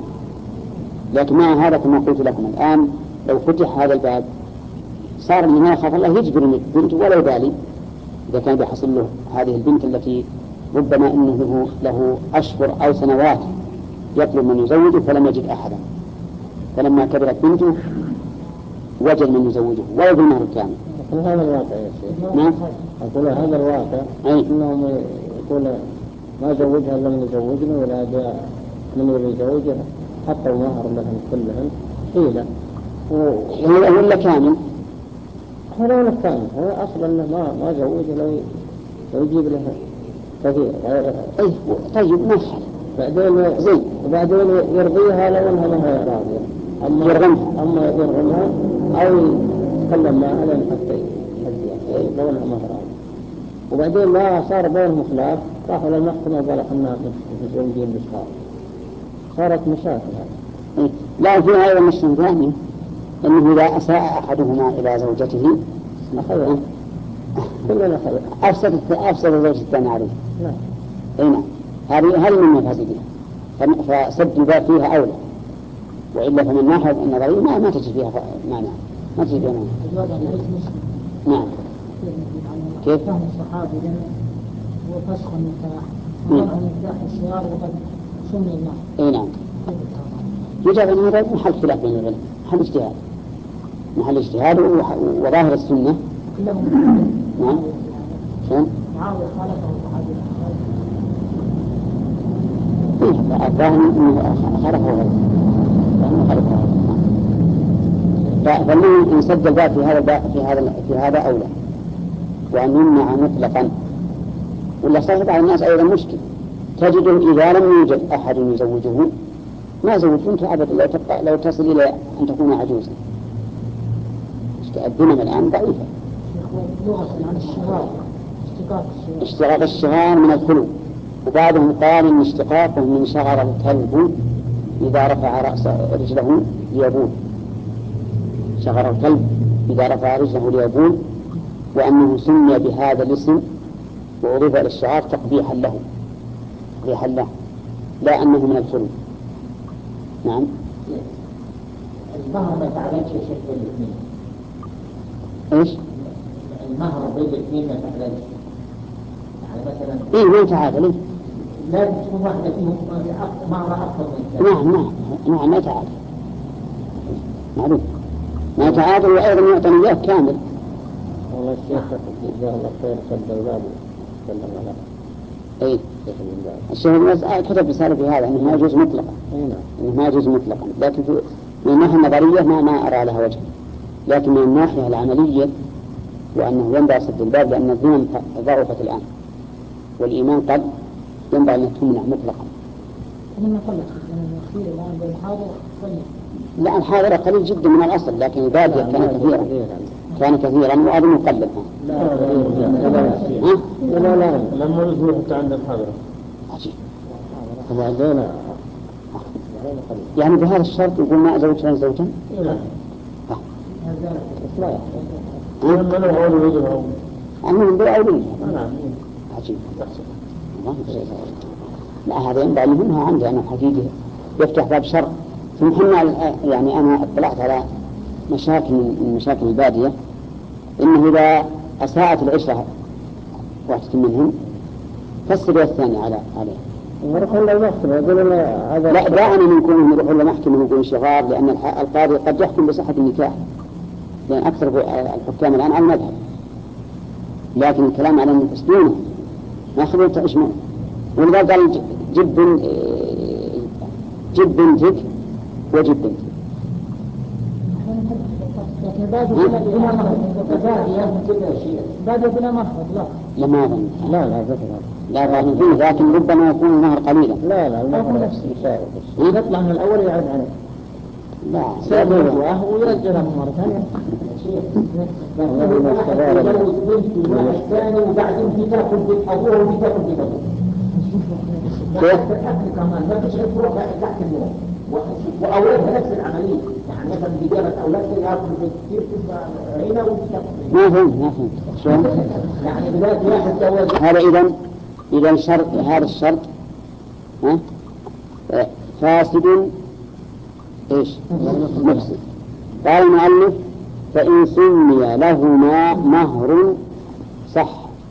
لكن مع هذا كما قلت لكم الآن لو فتح هذا الباب صار من ما يخاف الله يجبر البنت ولا يبالي إذا كان بيحصل له هذه البنت التي ربما إنه له, له أشهر أو سنوات يطلب من يزوجه فلم يجد أحدا، فلما كبرت بنته وجد من يزوجه ولا بالمهر الكامل. هذا الواقع يا شيخ. نعم، أقول هذا الواقع. أي إنهم يقول ما زوجها إلا من يزوجني، ولا جاء من يريد يزوجها حتى المهر لهم كلهم حيلة حيلة ولا كامل؟ هذا ولا كامل، هو أصلا ما ما زوجه لو لو يجيب له كثير غير. أي طيب ما حل بعدين زي وبعدين يرضيها لو أنها ما هي راضية، أما يرغمها أما يرغمها أو يتكلم معها لين حتى يهديها لو أنها ما هي راضية، وبعدين لا صار بينهم خلاف راحوا للمحكمة وقالوا إحنا متزوجين بشهر، صارت مشاكل هذه. لا في هذا المشكلة ثاني أنه إذا أساء أحدهما إلى زوجته أخيرا كلنا خير أفسد أفسد الزوج الثاني عليه. نعم. أي نعم، هذه هذه من مفاسدها، فسد الباب فيها أولى، وإلا فمن ناحية النظرية ما ما تجي فيها معنى ما تجي فيها معنى. نعم. كيف؟ فهم الصحابي وفسخ النكاح ومنع نكاح الصغار وقد سمي الناس. أي نعم. يجب أن هذا محل خلاف بين العلماء، محل اجتهاد محل اجتهاد وظاهر السنة. نعم. شلون؟ معاوية خالفه الصحابي. إيه الظاهر إنه خالفه غيره. لأنه خالفه غيره. فالمهم إن سد الباب في هذا الباب في هذا في هذا أولى، وأن يمنع مطلقا. ولا صارت على الناس أيضا مشكلة، تجده إذا لم يوجد أحد يزوجه ما زوجت أبدا لو تبقى لو تصل إلى أن تكون عجوزا. الدنيا الآن ضعيفة. لغة عن الشغار، اشتقاق الشغار. اشتقاق الشغار من الخلو، وبعضهم قال إن اشتقاقه من شغر الكلب إذا رفع رأس رجله ليبول. شغر الكلب إذا رفع رجله ليبول، وأنه سمي بهذا الاسم وأضيف إلى الشعار تقبيحا له تقبيحا له لا أنه من الخلو. نعم. المهر ما تعلمش يا شيخ بين الاثنين. إيش؟ المهر بين الاثنين ما تعلمش. يعني مثلا. إيه ما تعادل. لازم تكون واحدة فيهم مهر أكثر من نعم نعم نعم ما تعادل. معلوم. ما تعادل وأيضا يعطي إياه كامل. والله الشيخ جزاه الله خير سد الباب وسلم على. أي. الشيخ كتب رسالة في هذا أنه ما يجوز مطلقا. أنه ما يجوز مطلقا، لكن من الناحية النظرية ما ما أرى لها وجه، لكن من الناحية العملية وأنه ينبغي سد الباب لأن الذمم ضعفت الآن، والإيمان قد ينبغي أن تمنع مطلقا. من قلت الأخير الآن بالحاضر قلت. لا الحاضرة قليل جدا من الأصل، لكن البادية كان كثيرا كان كثيرا وأظن مقلل. لا لا لا لما نزول حتى عند الحاضرة عجيب. وبعدين يعني بهذا الشرط يقول ما زوجها زوجا؟ لا لا لما لو أولي وجهه أنا من بالأولين. نعم عجيب. لا هذا ينبغي منها عندي أنا حقيقي يفتح باب شر. ثم حنا يعني أنا اطلعت على مشاكل من مشاكل البادية إنه إذا أساءت العشرة واحدة منهم فالسبب الثاني على عليه. لا دعني من كونهم يروحون لمحكمة ويقولون شغار، لأن القاضي قد يحكم بصحة النكاح، لأن أكثر الحكام الآن على المذهب، لكن الكلام على أن يفسدونه ما خلوه تعيشونه. ولذا قال جب جب بنتك وجب بنتك. لكن بادي بلا مخرج بادي بلا مخرج لا لما أظن لا لا ذكر لا ظن فيه، لكن ربما يكون المهر قليلا. لا لا المهر نفسه يساوي يطلع من الأول يعد عليه. لا سابقه ويرجعه مرة ثانية. الثاني وبعدين بتاكل بيت أبوه وبتاكل بيت أبوه. كيف؟ الأكل كمان ما فيش فروق تحت اليوم. وأولادها نفس العملية، يعني مثلا بجابة أولادها يأكل كثير هنا وبتاكل. ما فهمت ما فهمت شلون؟ يعني بداية واحد جواز. هذا إذا إذا الشرط هذا الشرط ها فاسد إيش؟ مفسد. قال المؤلف فإن سمي لهما مهر صح.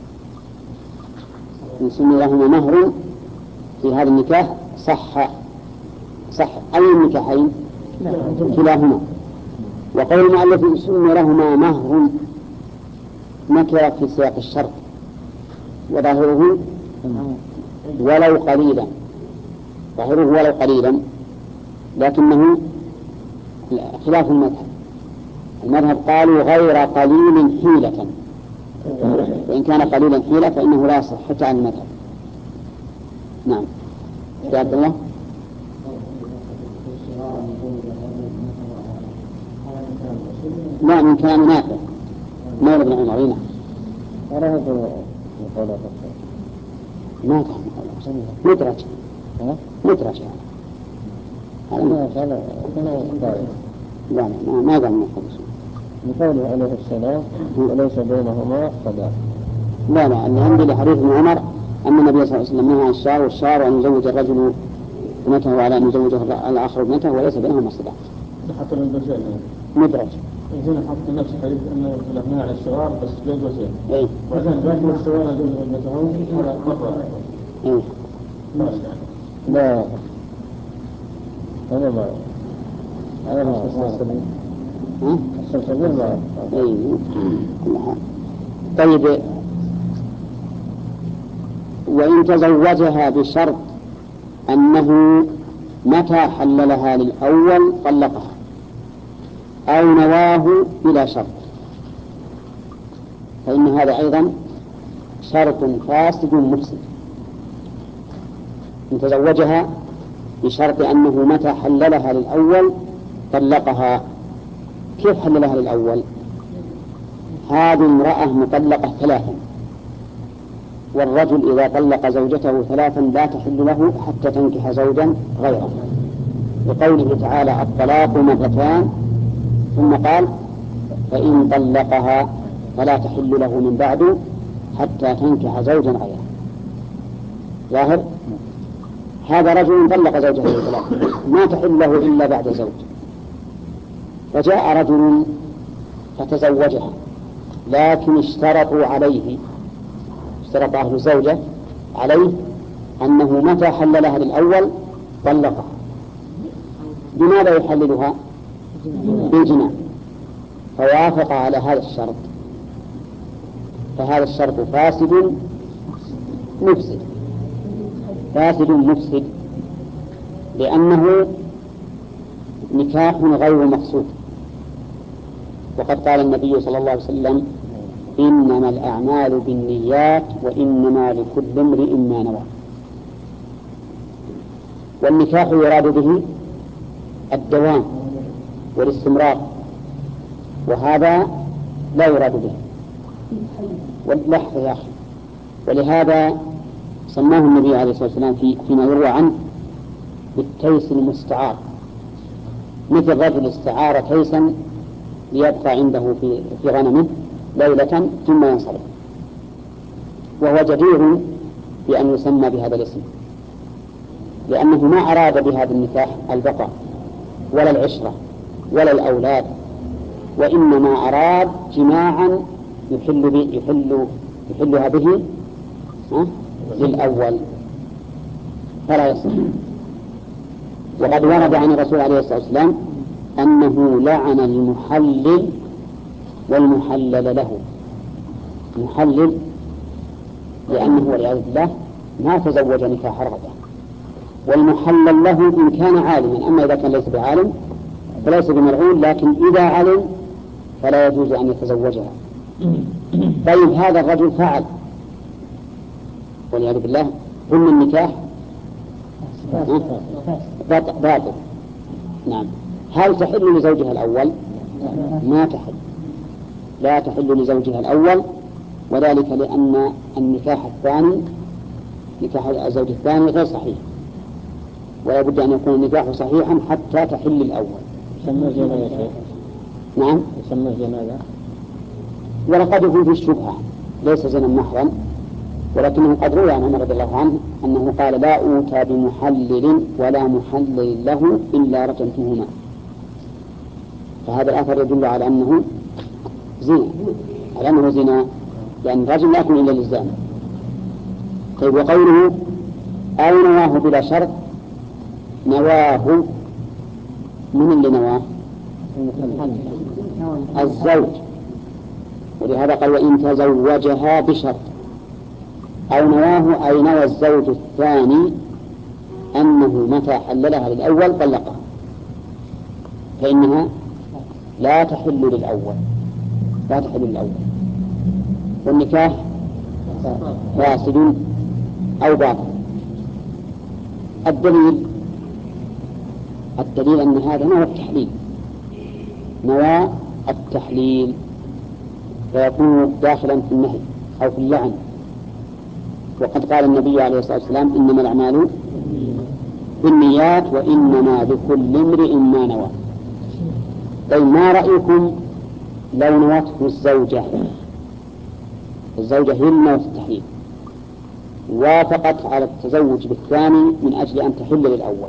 إن سمي لهما مهر في هذا النكاح صح صح أي النكاحين كلاهما. وقول المؤلف إن سمي لهما مهر نكرة في سياق الشرط وظاهره ولو قليلا، ظاهره ولو قليلا، لكنه خلاف المذهب. المذهب قالوا غير قليل حيلة، وإن كان قليلا حيلة فإنه لا يصح حتى عن المذهب. نعم يا عبد الله. نعم من كلام نافع مولى بن عمر. نعم ما فهم مدرج مدرج هذا لا ما ما قال من قوله عليه السلام وليس بينهما قضاء. لا لا اللي عندي لحديث ابن عمر أن النبي صلى الله عليه وسلم نهى عن الشعر والشعر أن يزوج الرجل ابنته وعلى أن يزوجه الآخر ابنته وليس بينهما صداق. حتى من الرجال مدرج. إذا حط نفس حديث أنه نهى عن الشعر بس جوز وزين. إيه. وإذا الرجل الشعر يجوز ابنته ولا مرة. إيه. لا هذا ما هذا ما السلسلين. ها؟ السلسلين ما. إيه. طيب وإن تزوجها بشرط أنه متى حللها للأول طلقها أو نواه بلا شرط فإن هذا أيضا شرط فاسد مفسد. إن تزوجها بشرط أنه متى حللها للأول طلقها. كيف حللها للأول؟ هذه امرأة مطلقة ثلاثا، والرجل إذا طلق زوجته ثلاثا لا تحل له حتى تنكح زوجا غيره، لقوله تعالى الطلاق مرتان، ثم قال فإن طلقها فلا تحل له من بعد حتى تنكح زوجا غيره. ظاهر هذا رجل طلق زوجته ثلاثا ما تحل له إلا بعد زوج، فجاء رجل فتزوجها لكن اشترطوا عليه اشترط أهل الزوجة عليه أنه متى حللها للأول طلقها. بماذا يحللها؟ بالجماع، فوافق على هذا الشرط، فهذا الشرط فاسد مفسد فاسد مفسد لأنه نكاح غير مقصود. وقد قال النبي صلى الله عليه وسلم إنما الأعمال بالنيات وإنما لكل امرئ ما نوى. والنكاح يراد به الدوام والاستمرار، وهذا لا يراد به. واللحظة يا أخي، ولهذا سماه النبي عليه الصلاة والسلام في فيما يروى عنه بالتيس المستعار، مثل رجل استعار تيسا ليبقى عنده في في غنمه ليلة ثم ينصرف، وهو جدير بأن يسمى بهذا الاسم، لأنه ما أراد بهذا النكاح البقاء ولا العشرة ولا الأولاد، وإنما أراد جماعا يحل به يحل يحلها به للأول فلا يصح. وقد ورد عن الرسول عليه الصلاة والسلام أنه لعن المحلل والمحلل له. المحلل لأنه والعياذ بالله ما تزوج نكاح رغبة، والمحلل له إن كان عالما، أما إذا كان ليس بعالم فليس بملعون، لكن إذا علم فلا يجوز أن يتزوجها. طيب هذا الرجل فعل والعياذ بالله ثم النكاح باطل. نعم. هل تحل لزوجها الأول؟ ما تحل، لا تحل لزوجها الأول، وذلك لأن النكاح الثاني نكاح الزوج الثاني غير صحيح، ولا بد أن يكون النكاح صحيحا حتى تحل الأول. يسمى جنازة يا شيخ. نعم. يسمى جنازة. ولقد يكون في الشبهة ليس زنا محرا، ولكنه قد روى عن عمر رضي الله عنه أنه قال لا أوتى بمحلل ولا محلل له إلا رجمتهما. فهذا الأثر يدل على أنه زنا، على أنه زنا، لأن الرجل لا يكون إلا للزاني. طيب وقوله أو نواه بلا شرط، نواه من اللي نواه؟ الزوج، ولهذا قال وإن تزوجها بشرط. أو نواه أي نوى الزوج الثاني أنه متى حللها للأول طلقها، فإنها لا تحل للأول، لا تحل للأول، والنكاح فاسد أو باطل. الدليل الدليل أن هذا نوى التحليل، نوى التحليل، فيكون داخلا في النهي أو في اللعن. وقد قال النبي عليه الصلاة والسلام إنما الأعمال بالنيات وإنما لكل امرئ ما نوى. طيب ما رأيكم لو نوته الزوجة، الزوجة هي نوت التحليل وافقت على التزوج بالثاني من أجل أن تحل للأول؟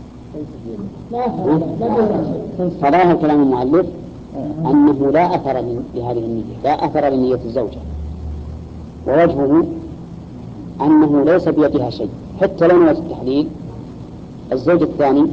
فظاهر كلام المؤلف أنه لا أثر لهذه النية، لا أثر لنية الزوجة، ووجهه أنه ليس بيدها شيء حتى لو نوت التحليل. الزوج الثاني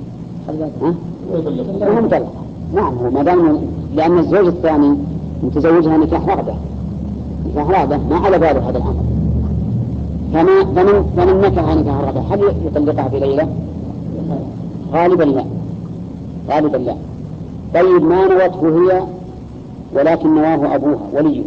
هو مطلق، نعم هو ما دام، لأن الزوج الثاني متزوجها نكاح رغبة، نكاح رغبة ما على باله هذا الأمر، فما فمن فمن نكح نكاح رغبة هل يطلقها في ليلة؟ غالبا لا، غالبا لا. طيب ما نوته هي ولكن نواه أبوها وليها،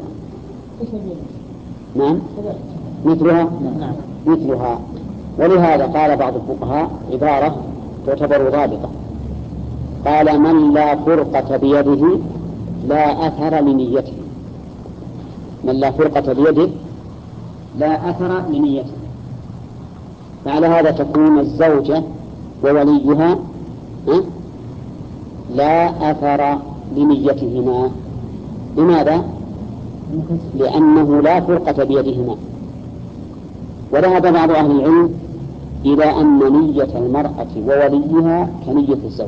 نعم مثلها مثلها. ولهذا قال بعض الفقهاء عبارة تعتبر ضابطة، قال من لا فرقة بيده لا أثر لنيته، من لا فرقة بيده لا أثر لنيته. فعلى هذا تكون الزوجة ووليها لا أثر لنيتهما. لماذا؟ لأنه لا فرقة بيدهما. وذهب بعض أهل العلم إلى أن نية المرأة ووليها كنية الزوج،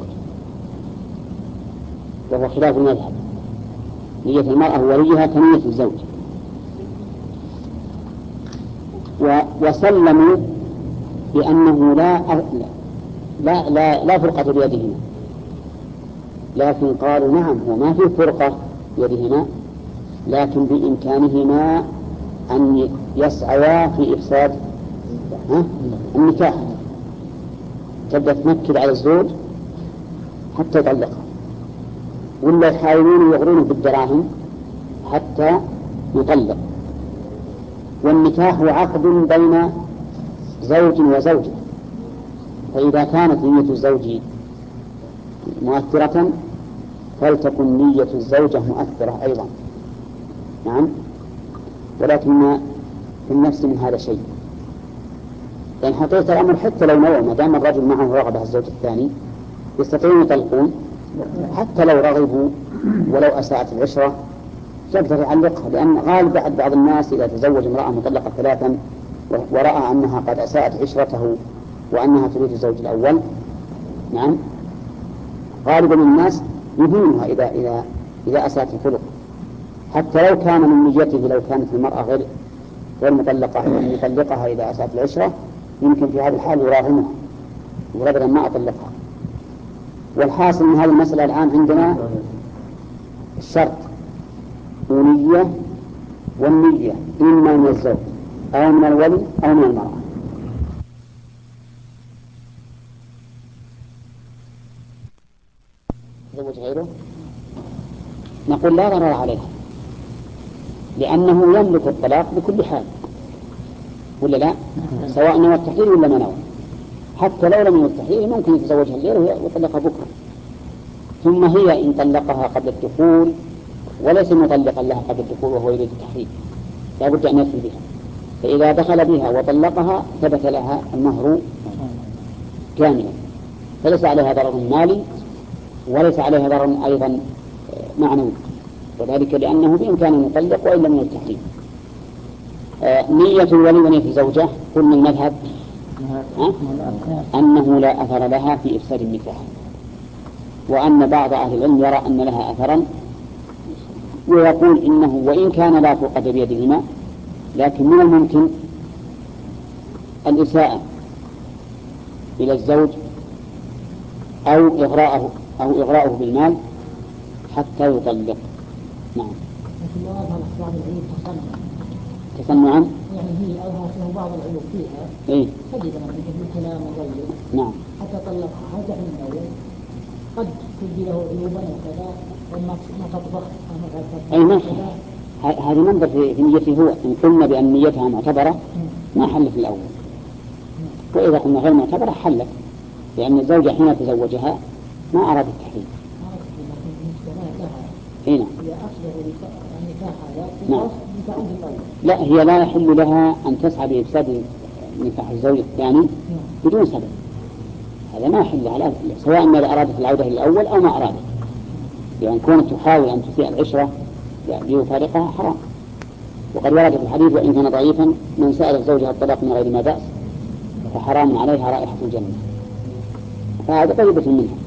وهو خلاف المذهب، نية المرأة ووليها كنية الزوج. وسلموا بأنه لا لا لا, لا فرقة بيدهما، لكن قالوا نعم هو ما في فرقة بيدهما، لكن بإمكانهما أن يسعيا في إفساد النكاح. تبدأ تنكد على الزوج حتى يطلقها، ولا يحاولون يغرونه بالدراهم حتى يطلق. والنكاح عقد بين زوج وزوجة، فإذا كانت نية الزوج مؤثرة فلتكن نية الزوجة مؤثرة أيضا. نعم. ولكن في النفس من هذا شيء، لأن يعني حقيقة الأمر حتى لو نوى ما دام الرجل معه رغبة الزوج الثاني يستطيعون يطلقون حتى لو رغبوا ولو أساءت العشرة يقدر يعلقها، لأن غالب بعد بعض الناس إذا تزوج امرأة مطلقة ثلاثا ورأى أنها قد أساءت عشرته وأنها تريد الزوج الأول، نعم، غالبا الناس يهينها إذا إذا إذا أساءت الخلق، حتى لو كان من نيته لو كانت المرأة غير غير مطلقة أن يطلقها إذا أساءت العشرة يمكن في هذه الحال يراغمها وبدلا ما أطلقها. والحاصل من هذه المسألة الآن عندنا الشرط ونية، والنية إما من الزوج أو من الولي أو من المرأة. زوج غيره نقول لا ضرر عليها، لأنه يملك الطلاق بكل حال، ولا لا؟ سواء نوى التحليل ولا ما نوى، حتى لو لم ينوي التحليل ممكن يتزوجها الليلة ويطلقها بكرة. ثم هي إن طلقها قبل الدخول وليس مطلقا لها قبل الدخول وهو يريد التحليل لا بد أن يدخل بها، فإذا دخل بها وطلقها ثبت لها المهر كاملا، فليس عليها ضرر مالي وليس عليها ضرر أيضا معنوي، وذلك لأنه بإمكانه أن يطلق وإن لم ينوي التحليل. آه نية الولي ونية الزوجة قلنا المذهب أنه لا أثر لها في إفساد النكاح، وأن بعض أهل العلم يرى أن لها أثرا ويقول إنه وإن كان لا فقد بيدهما لكن من الممكن الإساءة إلى الزوج أو إغراءه أو إغراءه بالمال حتى يطلق. نعم. لكن لا أظهر بعض العيوب تصنع تصنعا يعني هي أظهر له بعض العيوب فيها إيه؟ تجد من الكلام الغير نعم. حتى طلقها حتى من الأول قد تجي له عيوبا وكذا وما تطبخ أي ما هذا منظر في نيته هو. إن قلنا بأن نيتها معتبرة ما حل في الأول، وإذا قلنا غير معتبرة حلت، لأن الزوجة حين تزوجها ما أراد التحليل. هنا نعم. لا هي لا يحل لها أن تسعى بإفساد نكاح الزوج الثاني بدون سبب، هذا ما يحل لها سواء ما أرادت العودة للأول أو ما أرادت، لأن كانت تحاول أن تسيء العشرة ليفارقها حرام. وقد ورد في الحديث وإن كان ضعيفا من سأل الزوجة الطلاق من غير ما بأس فحرام عليها رائحة الجنة، فهذا طيبة منها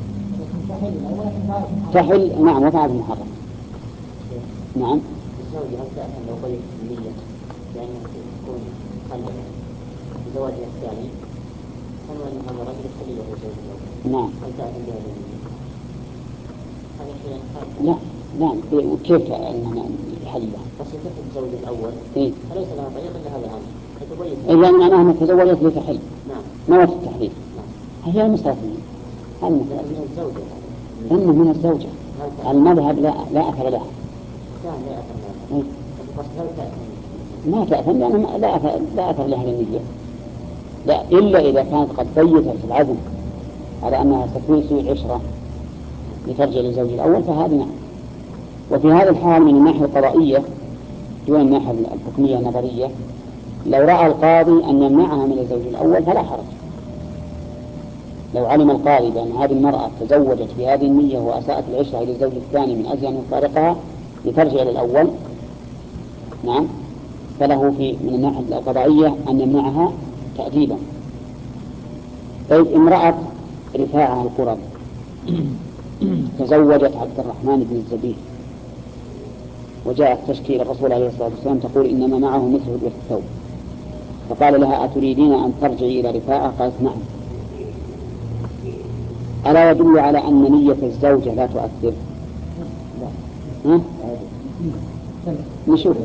تحل. نعم وفعل محرم. نعم. الزوجة هل تأثم لو بيت النية لأنه تكون خلفا بزواجها الثاني كما أن هذا رجل خليل وهو زوج الأول؟ نعم. هل تأثم بهذا النية؟ هذا شيء لا نعم. كيف يحلها؟ بس تفت الزوج الأول إيه؟ فليس لها طريق إلا هذا الأمر فتبين. إذا معناها أنها تزوجت لتحل. نعم. نوت التحليل. نعم. هي المستثنى. هل من الزوجة؟ إنه من الزوجة. المذهب لا لا أثر لها. لا لا أثر لها. بس هل تأثم؟ ما تأثم لأنها لا أثر لا أثر لها للنية. لا إلا إذا كانت قد بيتت العزم على أنها ستنسي العشرة لترجع للزوج الأول فهذا نعم. وفي هذا الحال من الناحية القضائية دون الناحية الحكمية النظرية لو رأى القاضي أن يمنعها من الزوج الأول فلا حرج. لو علم القاضي بأن هذه المرأة تزوجت بهذه النية وأساءت العشرة إلى الزوج الثاني من أجل أن يفارقها لترجع إلى الأول، نعم، فله في من الناحية القضائية أن يمنعها تأديبا. طيب امرأة رفاعة القرظ تزوجت عبد الرحمن بن الزبير وجاءت تشكي الرسول عليه الصلاة والسلام تقول إنما معه مثل الثوب، فقال لها أتريدين أن ترجعي إلى رفاعة؟ قالت نعم. ألا يدل على أن نية الزوجة لا تؤثر؟ ها؟ نشوف.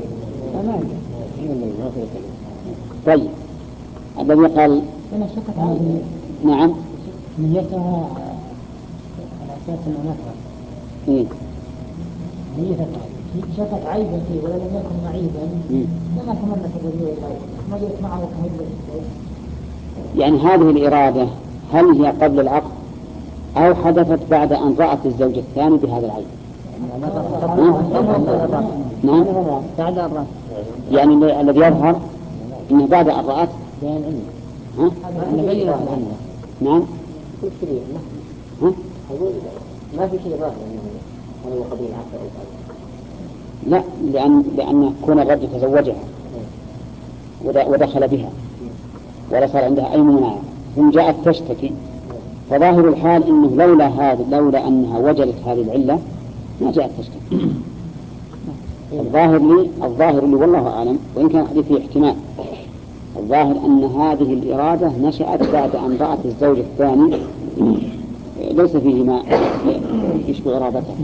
طيب الذي قال نعم نيتها على أساس أنها نفع إيه؟ نيتها شفت عيبا فيه ولا لم يكن معيبا لما تملك الرجوع الأول ما جئت معه كهيبة. يعني هذه الإرادة هل هي قبل العقد أو حدثت بعد أن رأت الزوج الثاني بهذا العيب؟ نعم بعد الرأس يعني الذي يظهر أنه بعد أن رأت ها؟ نعم ها؟ ما في شيء ظاهر هذا هو قبيل العقد. لا لأن لأن كون الرجل تزوجها ودخل بها ولا صار عندها أي مناعة ثم جاءت تشتكي فظاهر الحال إنه لولا هذا لولا أنها وجدت هذه العلة ما جاءت تشتكي. الظاهر لي الظاهر لي والله أعلم وإن كان الحديث فيه احتمال الظاهر أن هذه الإرادة نشأت بعد أن رأت الزوج الثاني ليس فيه ما يشبه إرادته.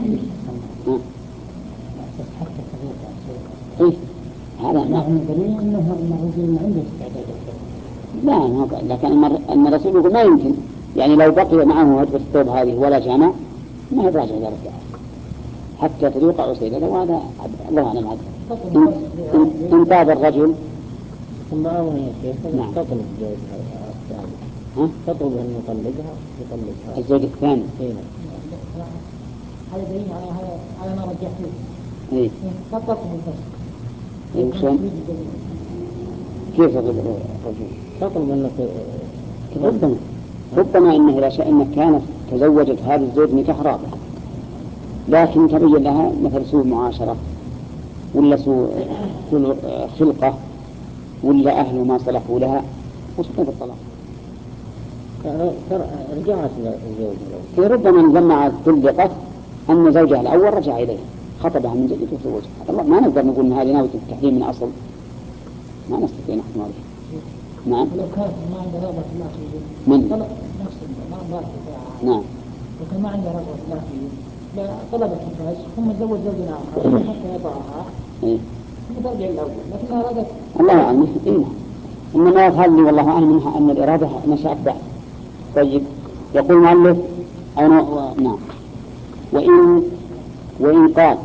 إيه هذا ما دليل أنه أنه يجي عنده استعداد. لا ما لكن أن الرسول يقول ما يمكن يعني لو بقي معه هجرة الثوب هذه ولا جامع ما يراجع ذلك حتى تذوق عصيرته وهذا الله أعلم عاد. إن تاب الرجل ثم أول يا شيخ نعم. تطلب زوجها الثاني ها؟ تطلب أن يطلقها يطلقها الزوج الثاني هذا دليل على هذا على ما رجحته. إيه فقط بالفصل. إيه شلون؟ كيف تطلب الرجل؟ تطلب أنك ربما ربما إنه لا شيء إنه كانت تزوجت هذا الزوج نكاح رابع لكن تبين لها مثل سوء معاشرة ولا سوء خلقة ولا أهله ما صلحوا لها وسقط الطلاق. رجعت الزوج ربما لما طلقت أن زوجها الأول رجع إليه خطبها من جديد وتزوجها. الله ما نقدر نقول إن هذه ناوية التحريم من أصل ما نستطيع نحكم عليه. نعم لو كانت ما عنده رغبة في الله فيه من طلب نفسه ما بارك فيها. نعم لو كان ما عنده رغبة في الله فيه لا طلبت الفاز ثم تزوج زوج آخر حتى يطاعها إيه ثم ترجع الأول لكنها أرادت الله أعلم. إيه إنما يظهر لي والله أعلم منها أن الإرادة نشأت بعد. طيب يقول المؤلف أو نعم وإن وإن قال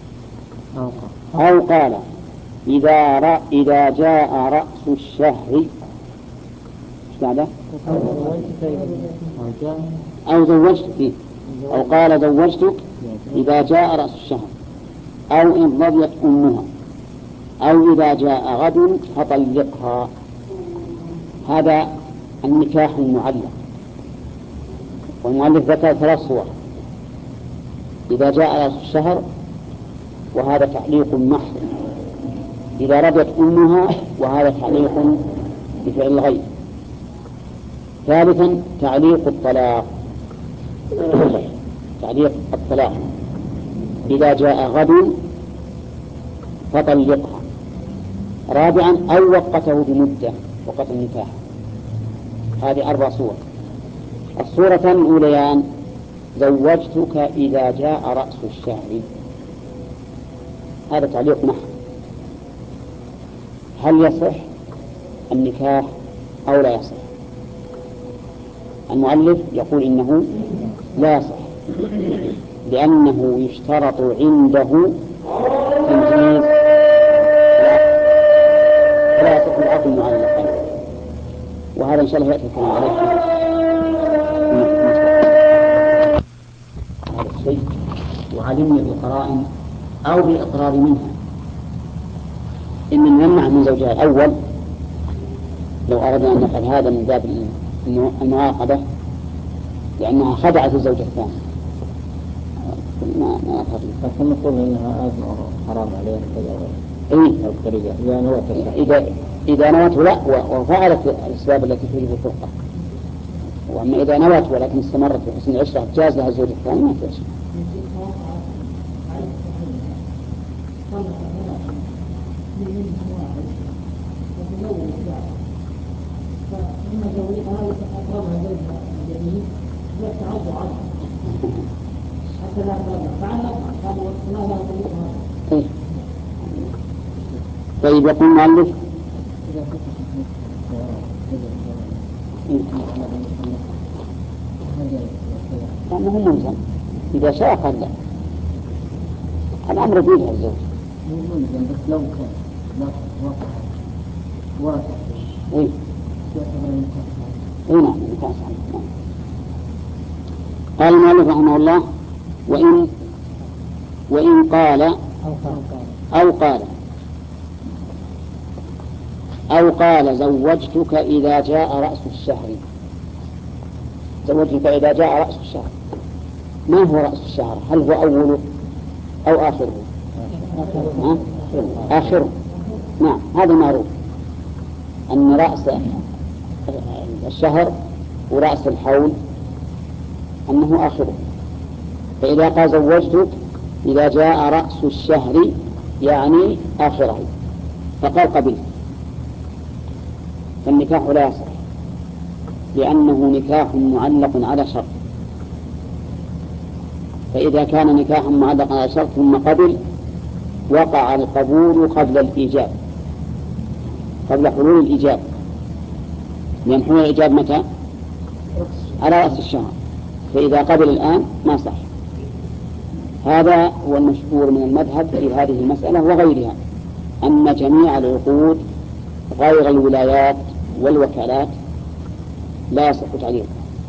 أو قال إذا رأ إذا جاء رأس الشهر إيش بعده؟ أو زوجتك أو قال زوجتك إذا جاء رأس الشهر أو إن رضيت أمها أو إذا جاء غد فطلقها. هذا النكاح المعلق والمؤلف ذكر ثلاث صور. إذا جاء رأس الشهر وهذا تعليق محض. إذا رضت أمها وهذا تعليق بفعل الغير. ثالثا تعليق الطلاق تعليق الطلاق إذا جاء غد فطلقها. رابعا أو وقته بمدة وقت النكاح. هذه أربع صور. الصورة الأوليان زوجتك إذا جاء رأس الشهر هذا تعليق محض. هل يصح النكاح أو لا يصح؟ المؤلف يقول إنه لا يصح لأنه يشترط عنده تنجيز لا يصح العقد معلقا وهذا إن شاء الله يأتي الكلام عليه. هذا الشيء وعلمنا بالقرائن أو بالإقرار منها إن نمنع من زوجها الأول لو أردنا أن نفعل هذا من باب المعاقبة لأنها خدعت الزوج الثاني ما ما لكن نقول إنها آثم حرام عليها إيه الطريقة إذا نوت إذا إذا نوت لا وفعلت الأسباب التي تجب الفرقة. وأما إذا نوت ولكن استمرت في حسن العشرة جاز لها الزوج الثاني ما في شيء. إيه. طيب يقول المؤلف لأنه ملزم إذا شاء قال لا الأمر فيه الزوج. بس لو كان لا وقع ورث إيه إيه نعم النكاح صحيح. قال المؤلف رحمه الله وإن وإن قال أو قال أو قال زوجتك إذا جاء رأس الشهر. زوجتك إذا جاء رأس الشهر. ما هو رأس الشهر؟ هل هو أوله أو آخره؟ آخره. نعم هذا معروف أن رأس الشهر ورأس الحول أنه آخره. فإذا قال زوجتك إذا جاء رأس الشهر يعني آخره فقال قبل، فالنكاح لا يصح لأنه نكاح معلق على شرط. فإذا كان نكاحا معلقا على شرط ثم قبل وقع القبول قبل الإيجاب، قبل حلول الإيجاب، لأن حلول الإيجاب متى؟ على رأس الشهر. فإذا قبل الآن ما صح. هذا هو المشهور من المذهب في هذه المسألة وغيرها، أن جميع العقود غير الولايات والوكالات لا يصح تعليقها.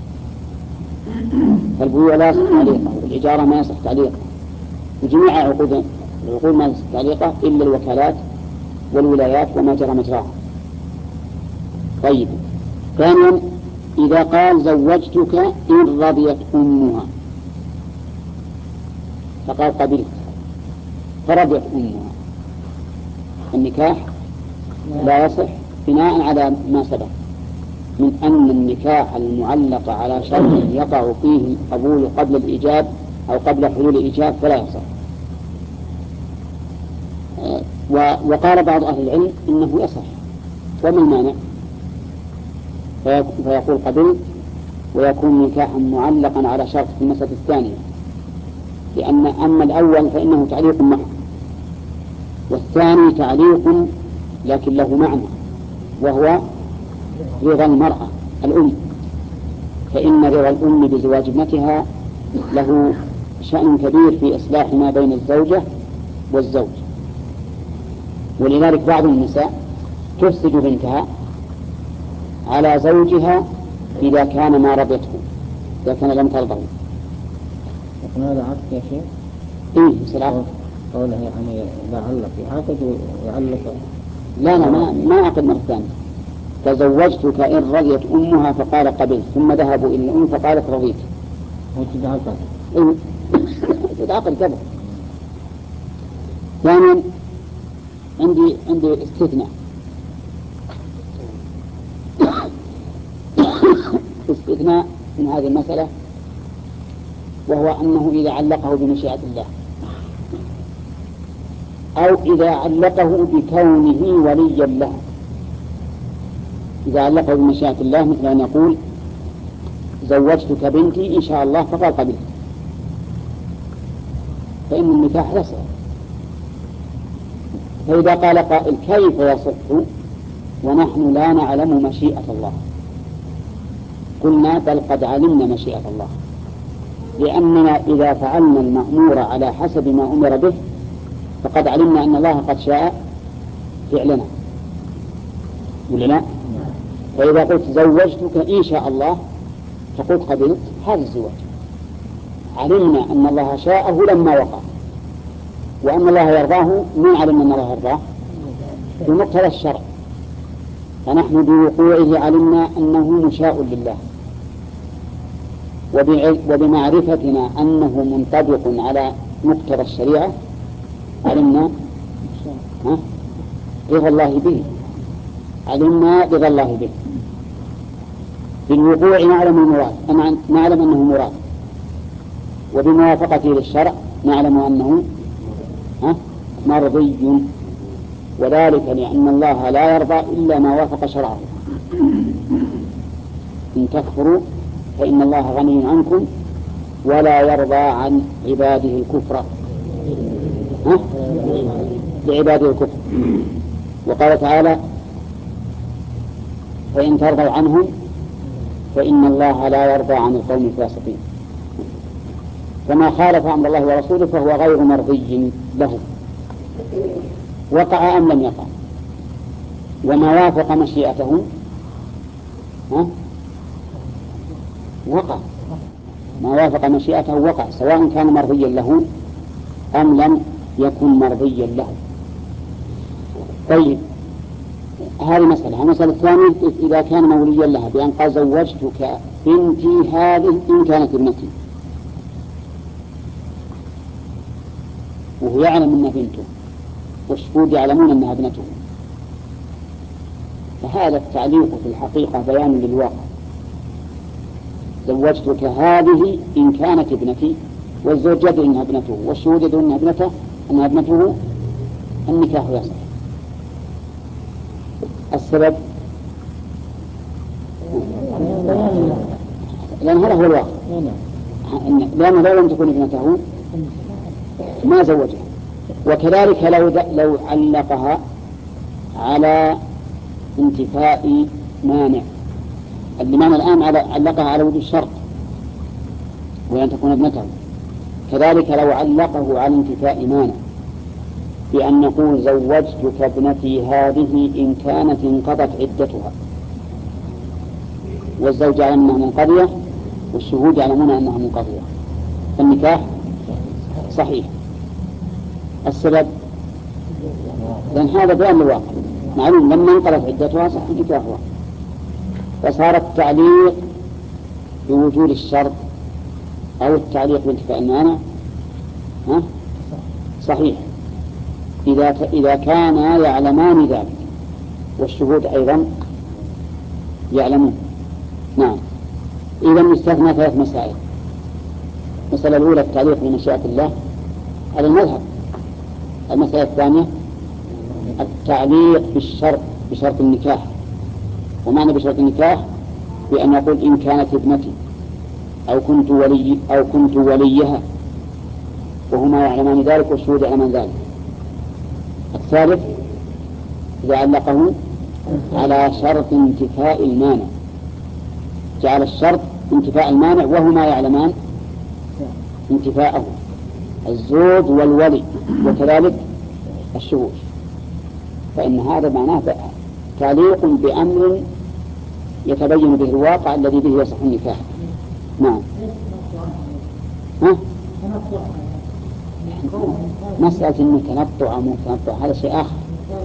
فالبيوع لا يصح تعليقها والإجارة ما يصح تعليقها وجميع عقود العقود ما يصح تعليقها إلا الوكالات والولايات وما جرى مجراها. طيب ثانيا إذا قال زوجتك إن رضيت أمها فقال قبلت فرضيت أمها، النكاح لا يصح بناء على ما سبق من أن النكاح المعلق على شرط يقع فيه القبول قبل الإيجاب أو قبل حلول الإيجاب فلا يصح. وقال بعض أهل العلم إنه يصح وما المانع؟ فيقول قبلت ويكون نكاحا معلقا على شرط في المسألة الثانية، لأن أما الأول فإنه تعليق محض والثاني تعليق لكن له معنى وهو رضا المرأة الأم، فإن رضا الأم بزواج ابنتها له شأن كبير في إصلاح ما بين الزوجة والزوج. ولذلك بعض النساء تفسد بنتها على زوجها إذا كان ما رضته، إذا كان لم ترضه. لكن هذا عقد يا شيخ؟ إيه سلام. قوله يعني لعلك يعقد ويعلق. لا لا ما ما عقد مرة ثانية. تزوجتك إن رضيت أمها فقال قبلت، ثم ذهبوا إلى الأم فقالت رضيت. وتتعقد. إيه تتعقد قبل. ثانيا عندي عندي استثناء. استثناء من هذه المسألة، وهو أنه إذا علقه بمشيئة الله أو إذا علقه بكونه وليا له. إذا علقه بمشيئة الله مثل أن يقول زوجتك بنتي إن شاء الله فقال قبلت، فإن النكاح يصح. فإذا قال قائل كيف يصح ونحن لا نعلم مشيئة الله؟ قلنا بل قد علمنا مشيئة الله، لأننا إذا فعلنا المأمور على حسب ما أمر به فقد علمنا أن الله قد شاء فعلنا ولا لا؟ فإذا قلت زوجتك إن شاء الله فقلت قبلت، هذا الزواج علمنا أن الله شاءه لما وقع، وأن الله يرضاه من علم أن الله يرضاه بمقتضى الشرع، فنحن بوقوعه علمنا أنه مشاء لله، وبمعرفتنا أنه منطبق على مقتضى الشريعة علمنا رضا الله به، علمنا رضا الله به. بالوقوع نعلم المراد، نعلم أنه مراد، وبموافقته للشرع نعلم أنه مرضي، وذلك لأن الله لا يرضى إلا ما وافق شرعه. إن تكفروا فإن الله غني عنكم ولا يرضى عن عباده الكفر، ها؟ لعباده الكفر. وقال تعالى فإن ترضوا عنهم فإن الله لا يرضى عن القوم الفاسقين. فما خالف أمر الله ورسوله فهو غير مرضي له وقع أم لم يقع، وما وافق مشيئته ها؟ وقع، ما وافق مشيئته وقع، سواء كان مرضيا له أم لم يكن مرضيا له. طيب هذه مسألة. المسألة الثانية إذا كان موليا لها بأن قال زوجتك بنتي هذه إن كانت ابنتي، وهو يعلم أنها بنته والشهود يعلمون أنها ابنته، فهذا التعليق في الحقيقة بيان للواقع. زوجتك هذه إن كانت ابنتي، والزوج يدري أنها ابنته والشهود يدري أنها ابنته أنها ابنته النكاح يصح. السبب لأن هذا هو الواقع، لأنه لو لم تكن ابنته ما زوجها. وكذلك لو لو علقها على انتفاء مانع، الإمام الآن علقها على وجود الشرط وأن تكون ابنته، كذلك لو علقه على انتفاء مانع بأن نقول زوجتك ابنتي هذه إن كانت انقضت عدتها، والزوج يعلم أنها منقضية والشهود يعلمون أنها منقضية، فالنكاح صحيح. السبب لأن هذا بيان الواقع، معلوم لما انقضت عدتها صح نكاحها. فصار التعليق بوجود الشرط أو التعليق بانتفاء المانع ها صحيح إذا إذا كانا يعلمان ذلك والشهود أيضا يعلمون. نعم. إذا نستثنى ثلاث مسائل. المسألة الأولى التعليق بمشيئة الله على المذهب. المسألة الثانية التعليق بالشرط بشرط النكاح، ومعنى بشرط النكاح بأن يقول إن كانت ابنتي أو كنت ولي أو كنت وليها، وهما يعلمان ذلك والشهود يعلمان ذلك. الثالث إذا علقه على شرط انتفاء المانع، جعل الشرط انتفاء المانع وهما يعلمان انتفاءه، الزوج والولي وكذلك الشهود، فإن هذا معناه تعليق بأمر يتبين به الواقع الذي به يصح النكاح. نعم. ها؟ مسألة التنطع أو متنطع هذا شيء آخر.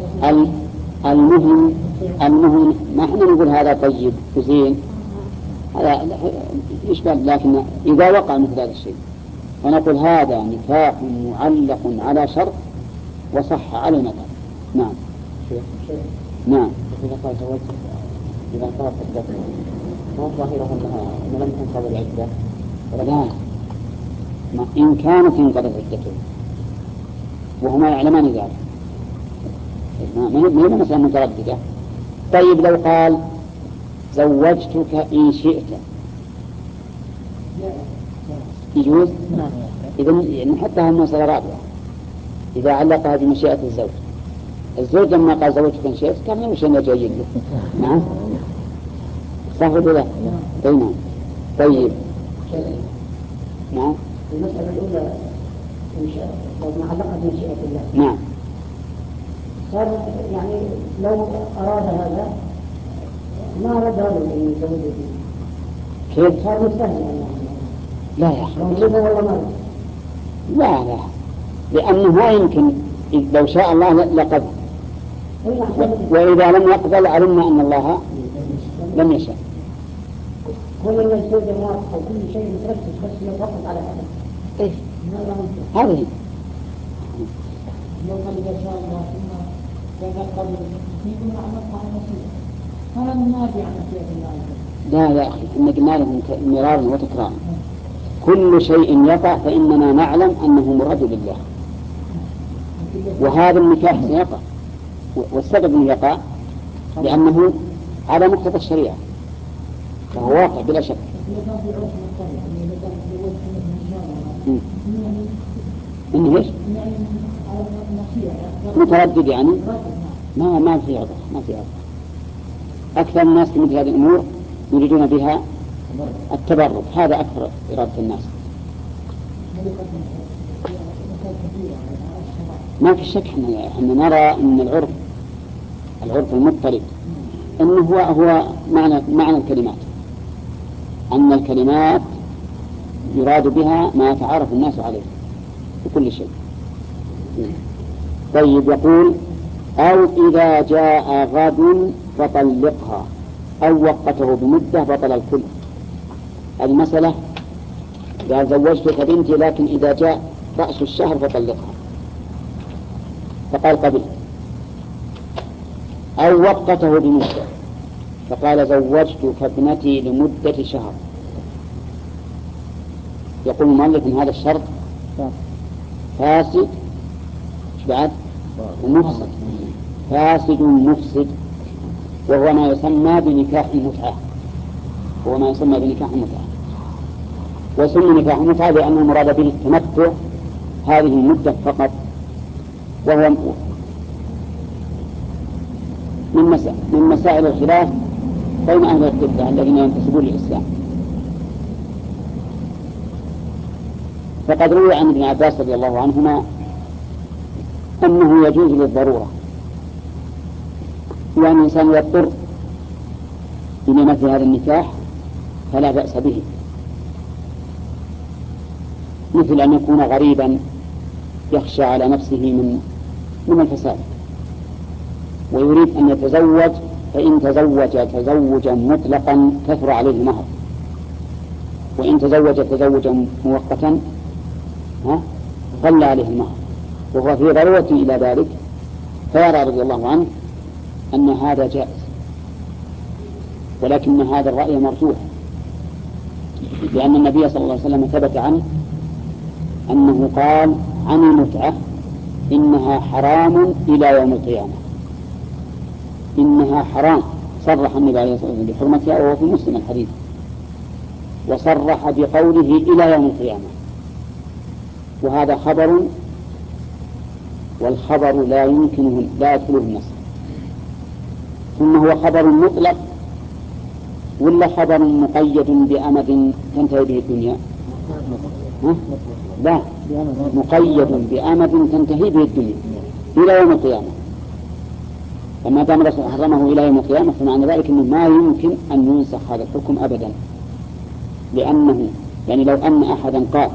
المهم المهم ما احنا نقول هذا طيب وزين، هذا يشبه، لكن إذا وقع مثل هذا الشيء فنقول هذا نكاح معلق على شرط وصح على المذهب. نعم. نعم. إذا قال زوجت إذا قال عدتها ما ظاهره أنها لم تنقض العدة؟ لا، ما إن كانت انقضت عدته وهما يعلمان ذلك ما هي مثلا مترددة. طيب لو قال زوجتك إن شئت يجوز؟ إذن يعني حتى المسألة رابعة إذا علقها بمشيئة الزوج. الزوج لما قال زوجتك إن شئت كان يمشي أن يجيد له. نعم صح ولا لا؟ نعم. طيب نعم. المسألة الأولى لو علقت بمشيئة الله. نعم. صار يعني لو أراد هذا ما أراد هذا من زوجته كيف؟ صار مستهل يعني. لا يا أخي. موجودة ولا ما؟ لا لا، لأنه ما يمكن لو شاء الله لقبل، وإذا لم يقبل علمنا أن الله لم يشاء. كل ما يصير موافق وكل شيء متركز بس يتوقف على هذا. إيه؟ هذه. لو قال إذا شاء الله ثم كذا قبل يكون عملت على نصيب. هذا النادي عن مشيئة الله. لا يا أخي، إن قلنا له مرارا وتكرارا كل شيء يقع فإننا نعلم أنه مراد لله، وهذا النكاح سيقع، والسبب أنه يقع لأنه على مقتضى الشريعة فهو واقع بلا شك. إنه إيش؟ متردد يعني ما ما في عذر، ما في عذر. أكثر الناس في مثل هذه الأمور يريدون بها التبرك، هذا أكثر إرادة الناس. ما في شك احنا احنا نرى ان العرف العرف المضطرب انه هو هو معنى معنى الكلمات، ان الكلمات يراد بها ما يتعارف الناس عليه في كل شيء. طيب يقول أو إذا جاء غد فطلقها أو وقته بمدة بطل الكل. المسألة قال زوجتك بنتي لكن إذا جاء رأس الشهر فطلقها، فقال قبل. أو وقته بمدة فقال زوجتك ابنتي لمدة شهر. يقول المؤلف إن هذا الشرط فاسد بعد ومفسد، فاسد مفسد، وهو ما يسمى بنكاح المتعة، هو ما يسمى بنكاح المتعة. وسمي نكاح المتعة لأن المراد به التمتع هذه المدة فقط، وهو من مسائل, من مسائل الخلاف بين أهل القبلة الذين ينتسبون للإسلام. فقد روي عن ابن عباس رضي الله عنهما أنه يجوز للضرورة، وأن الإنسان يضطر إلى مثل هذا النكاح فلا بأس به، مثل أن يكون غريبا يخشى على نفسه من من الفساد ويريد أن يتزوج، فإن تزوج تزوجا مطلقا كثر عليه المهر، وإن تزوج تزوجا مؤقتا قل عليه المهر، وهو في ضرورة إلى ذلك، فيرى رضي الله عنه أن هذا جائز. ولكن هذا الرأي مرجوح، لأن النبي صلى الله عليه وسلم ثبت عنه أنه قال عن المتعة إنها حرام إلى يوم القيامة، إنها حرام، صرح النبي عليه الصلاة والسلام بحرمتها وهو في مسلم الحديث، وصرح بقوله إلى يوم القيامة، وهذا خبر، والخبر لا يمكنه لا يدخله النص. ثم هو خبر مطلق ولا خبر مقيد بأمد تنتهي به الدنيا؟ ها؟ لا، مقيد بأمد تنتهي به الدنيا إلى يوم القيامة. فما دام الرسول حرمه إلى يوم القيامة فمعنى ذلك أنه ما يمكن أن ينسخ هذا الحكم أبدا، لأنه يعني لو أن أحدا قال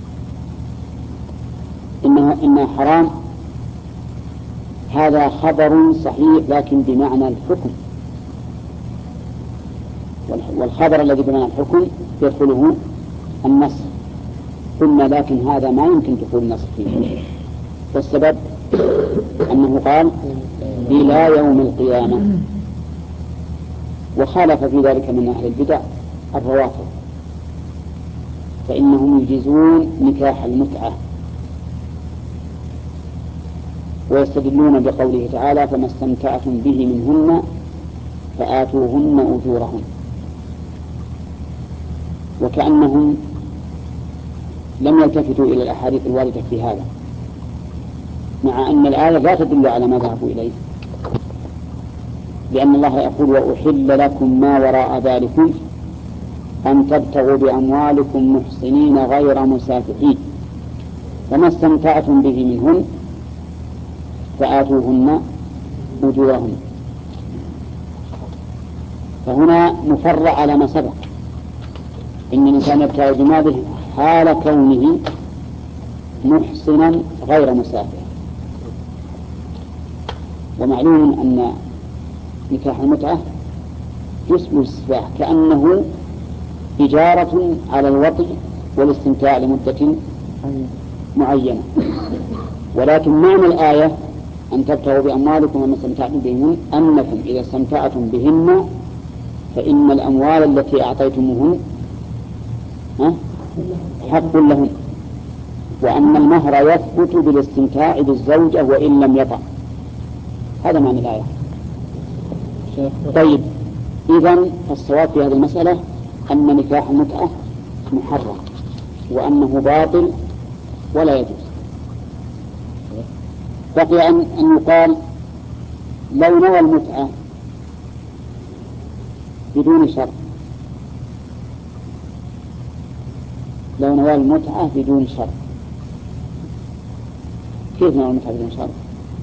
إنها, إنها حرام، هذا خبر صحيح لكن بمعنى الحكم، والخبر الذي بمعنى الحكم يدخله النص، ثم لكن هذا ما يمكن دخول النص فيه، والسبب أنه قال إلى يوم القيامة. وخالف في ذلك من أهل البدع الروافض، فإنهم يجيزون نكاح المتعة ويستدلون بقوله تعالى فما استمتعتم به منهن فآتوهن أجورهن، وكأنهم لم يلتفتوا إلى الأحاديث الواردة في هذا، مع أن الآية لا تدل على ما ذهبوا إليه، لأن الله يقول وأحل لكم ما وراء ذلكم أن تبتغوا بأموالكم محصنين غير مسافحين فما استمتعتم به منهن فآتوهن أجورهن. فهنا مفرع على ما سبق، إن الإنسان يبتغي بماله حال كونه محصنا غير مسافح. ومعلوم أن نكاح المتعة جسم السفاح كأنه إجارة على الوطي والاستمتاع لمدة معينة، ولكن معنى الآية أن تبتغوا بأموالكم وما استمتعتم بهن أنكم إذا استمتعتم بهن فإن الأموال التي أعطيتموهن حق لهن، وأن المهر يثبت بالاستمتاع بالزوجة وإن لم يطع. هذا معنى الآية. طيب، إذن الصواب في هذه المسألة أن نكاح المتعة محرم وأنه باطل ولا يجوز. بقي أن يقال لو نوى المتعة بدون شرط، لو نوى المتعة بدون شرط كيف نوى المتعة بدون شرط؟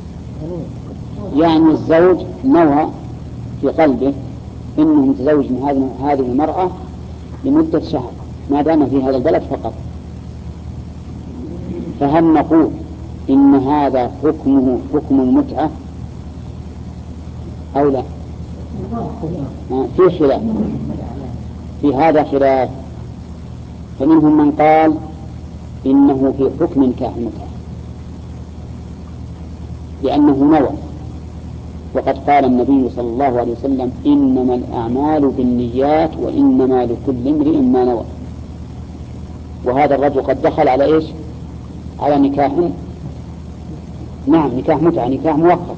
يعني الزوج نوى في قلبه إنه متزوج من هذه المرأة لمدة شهر ما دام في هذا البلد فقط، فهل نقول إن هذا حكمه حكم المتعة أو لا؟ في خلاف في هذا خلاف، فمنهم من قال إنه في حكم نكاح المتعة لأنه نوى، وقد قال النبي صلى الله عليه وسلم إنما الأعمال بالنيات وإنما لكل امرئ ما نوى. وهذا الرجل قد دخل على إيش؟ على نكاح، نعم نكاح متعة، نكاح مؤقت.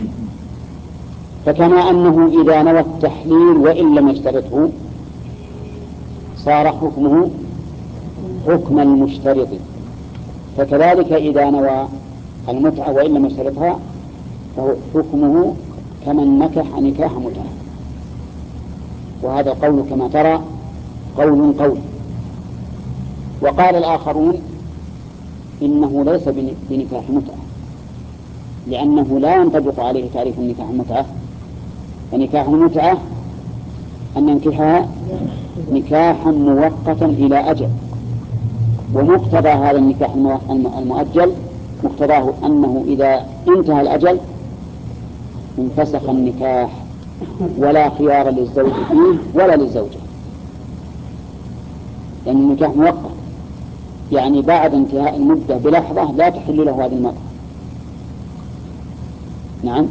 فكما أنه إذا نوى التحليل وإن لم يشترطه صار حكمه حكم المشترط، فكذلك إذا نوى المتعة وإن لم يشترطها فهو حكمه كمن نكح نكاح متعة. وهذا القول كما ترى قول قول. وقال الآخرون إنه ليس بنكاح متعة لأنه لا ينطبق عليه تعريف النكاح المتعة، فنكاح المتعة أن ينكحها نكاحا مؤقتا إلى أجل، ومقتضى هذا النكاح المؤجل مقتضاه أنه إذا انتهى الأجل انفسخ النكاح ولا خيار للزوج فيه ولا للزوجة، لأن يعني النكاح مؤقت يعني بعد انتهاء المدة بلحظة لا تحل له هذه المرأة. نعم.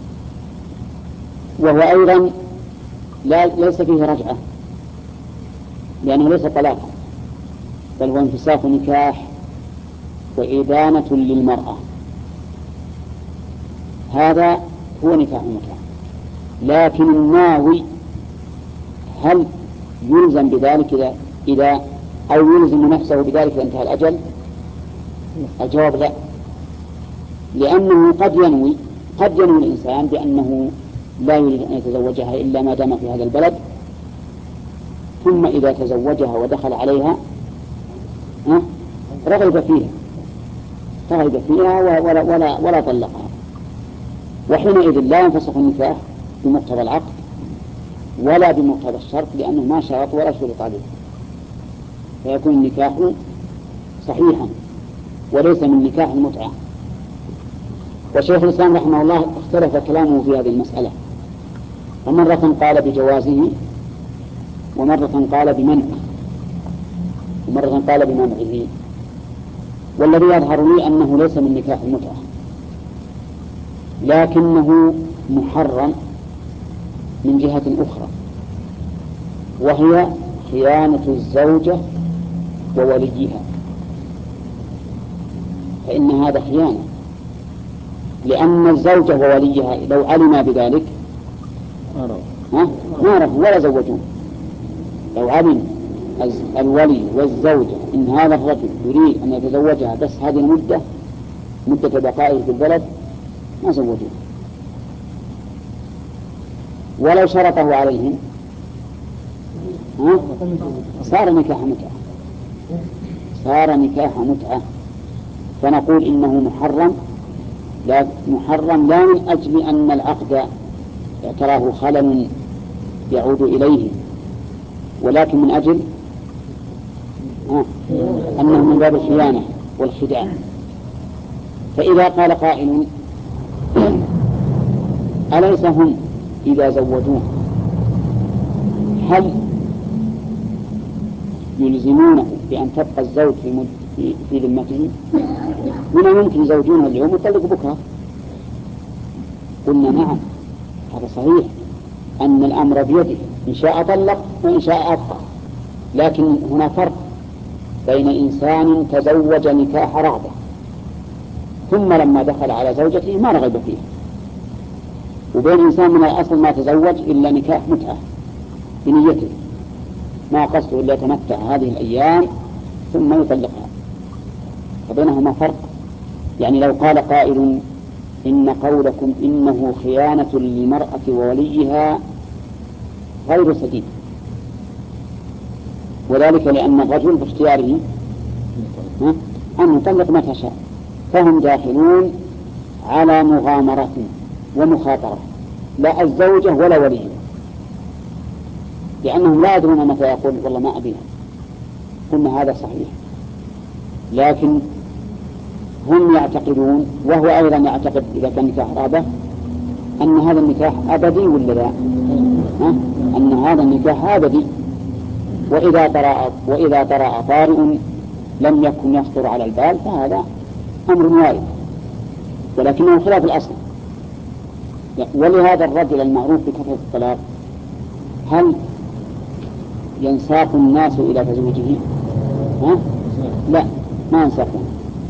وهو أيضا لا ليس فيه رجعة لأنه ليس طلاقا، بل هو انفساخ نكاح وإدانة للمرأة، هذا هو نكاح المتعة. لكن الناوي هل يلزم بذلك إذا, إذا أو يلزم نفسه بذلك إذا انتهى الأجل؟ الجواب لا، لأنه قد ينوي قد ينوي الإنسان بأنه لا يريد أن يتزوجها إلا ما دام في هذا البلد، ثم إذا تزوجها ودخل عليها رغب فيها رغب فيها ولا, ولا, ولا طلقها، وحينئذ لا ينفسخ النكاح بمقتضى العقد ولا بمقتضى الشرط لأنه ما شرط ولا شرط عليه، فيكون النكاح صحيحا وليس من نكاح المتعة. وشيخ الإسلام رحمه الله اختلف كلامه في هذه المسألة، فمرة قال بجوازه ومرة قال بمنعه ومرة قال بمنعه، والذي يظهر لي أنه ليس من نكاح المتعة لكنه محرم من جهة أخرى، وهي خيانة الزوجة ووليها، فإن هذا خيانة، لأن الزوجة ووليها لو علم بذلك ما رفضوا ولا زوجون. لو علم الولي والزوجة إن هذا الرجل يريد أن يتزوجها بس هذه المدة مدة بقائه في البلد ما زوجوه، ولو شرطه عليهم صار نكاح متعة صار نكاح متعة فنقول إنه محرم، لا محرم لا من أجل أن العقد تراه خلل يعود إليه، ولكن من أجل آه. أنه من باب الخيانة والخداع. فإذا قال قائل أليس هم إذا زوجوه هل يلزمونه بأن تبقى الزوج في, مد... في... في ذمته؟ هنا ممكن يزوجونه اليوم ويطلق بكرة. قلنا نعم هذا صحيح أن الأمر بيده، إن شاء طلق وإن شاء أبقى، لكن هنا فرق بين إنسان تزوج نكاح رغبة ثم لما دخل على زوجته ما رغب فيها، وبين إنسان من الأصل ما تزوج إلا نكاح متعة بنيته ما قصده إلا يتمتع هذه الأيام ثم يطلقها، فبينهما فرق. يعني لو قال قائل إن قولكم إنه خيانة للمرأة ووليها غير سديد، وذلك لأن الرجل باختياره أن يطلق متى شاء فهم داخلون على مغامرة ومخاطرة، لا الزوجة ولا وليها، لأنهم لا يدرون متى يقول والله ما أبيها. قلنا هذا صحيح، لكن هم يعتقدون وهو أيضا يعتقد إذا كان نكاح رابع أن هذا النكاح أبدي ولا لا؟ ها؟ أن هذا النكاح أبدي، وإذا طرأ وإذا طرأ طارئ لم يكن يخطر على البال فهذا أمر وارد، ولكنه خلاف الأصل. ولهذا الرجل المعروف بكثرة الطلاق هل ينساق الناس إلى تزويجه؟ ها؟ لا، ما ينساقون.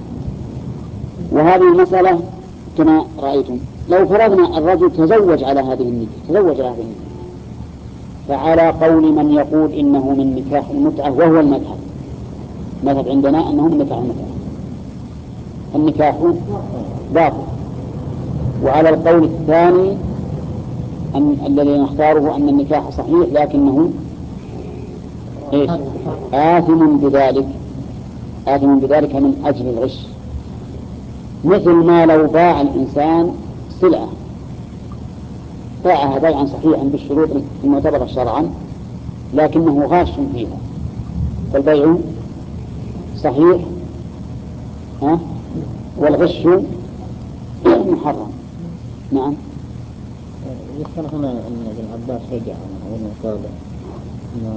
وهذه المسألة كما رأيتم لو فرضنا الرجل تزوج على هذه النية تزوج على هذه النية فعلى قول من يقول إنه من نكاح المتعة وهو المذهب، مذهب عندنا أنه من نكاح المتعة، النكاح باطل. وعلى القول الثاني أن الذي نختاره أن النكاح صحيح لكنه إيش؟ آثم بذلك، آثم بذلك من أجل الغش، مثل ما لو باع الإنسان سلعة باعها بيعا صحيحا بالشروط المعتبرة شرعا لكنه غاش فيها، فالبيع صحيح ها؟ والغش محرم. نعم. يذكر هنا أن ابن عباس رجع عنه وأنه قال أن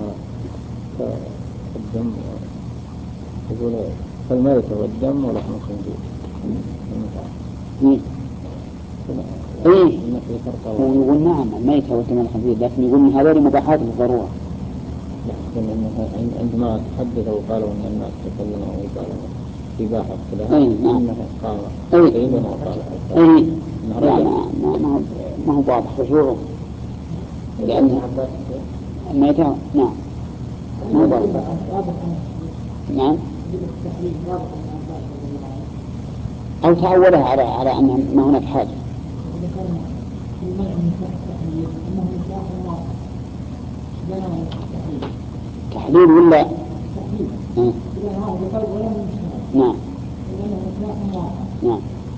الدم يقول فالميتة والدم ولحم الخنزير. إيه إيه يقول نعم الميتة والدم والخنزير، لكن يقول هذول مباحات بالضرورة. عندما تحدثوا وقالوا أن الناس تكلموا وقالوا إباحة كلها أي نعم قال أي أي وقال أي لا ما ما ما هو واضح رجوعه لأن الميتة نعم ما هو واضح. نعم أو تعودها على على أن ما هناك حاجة. تحليل ولا آه. نعم نعم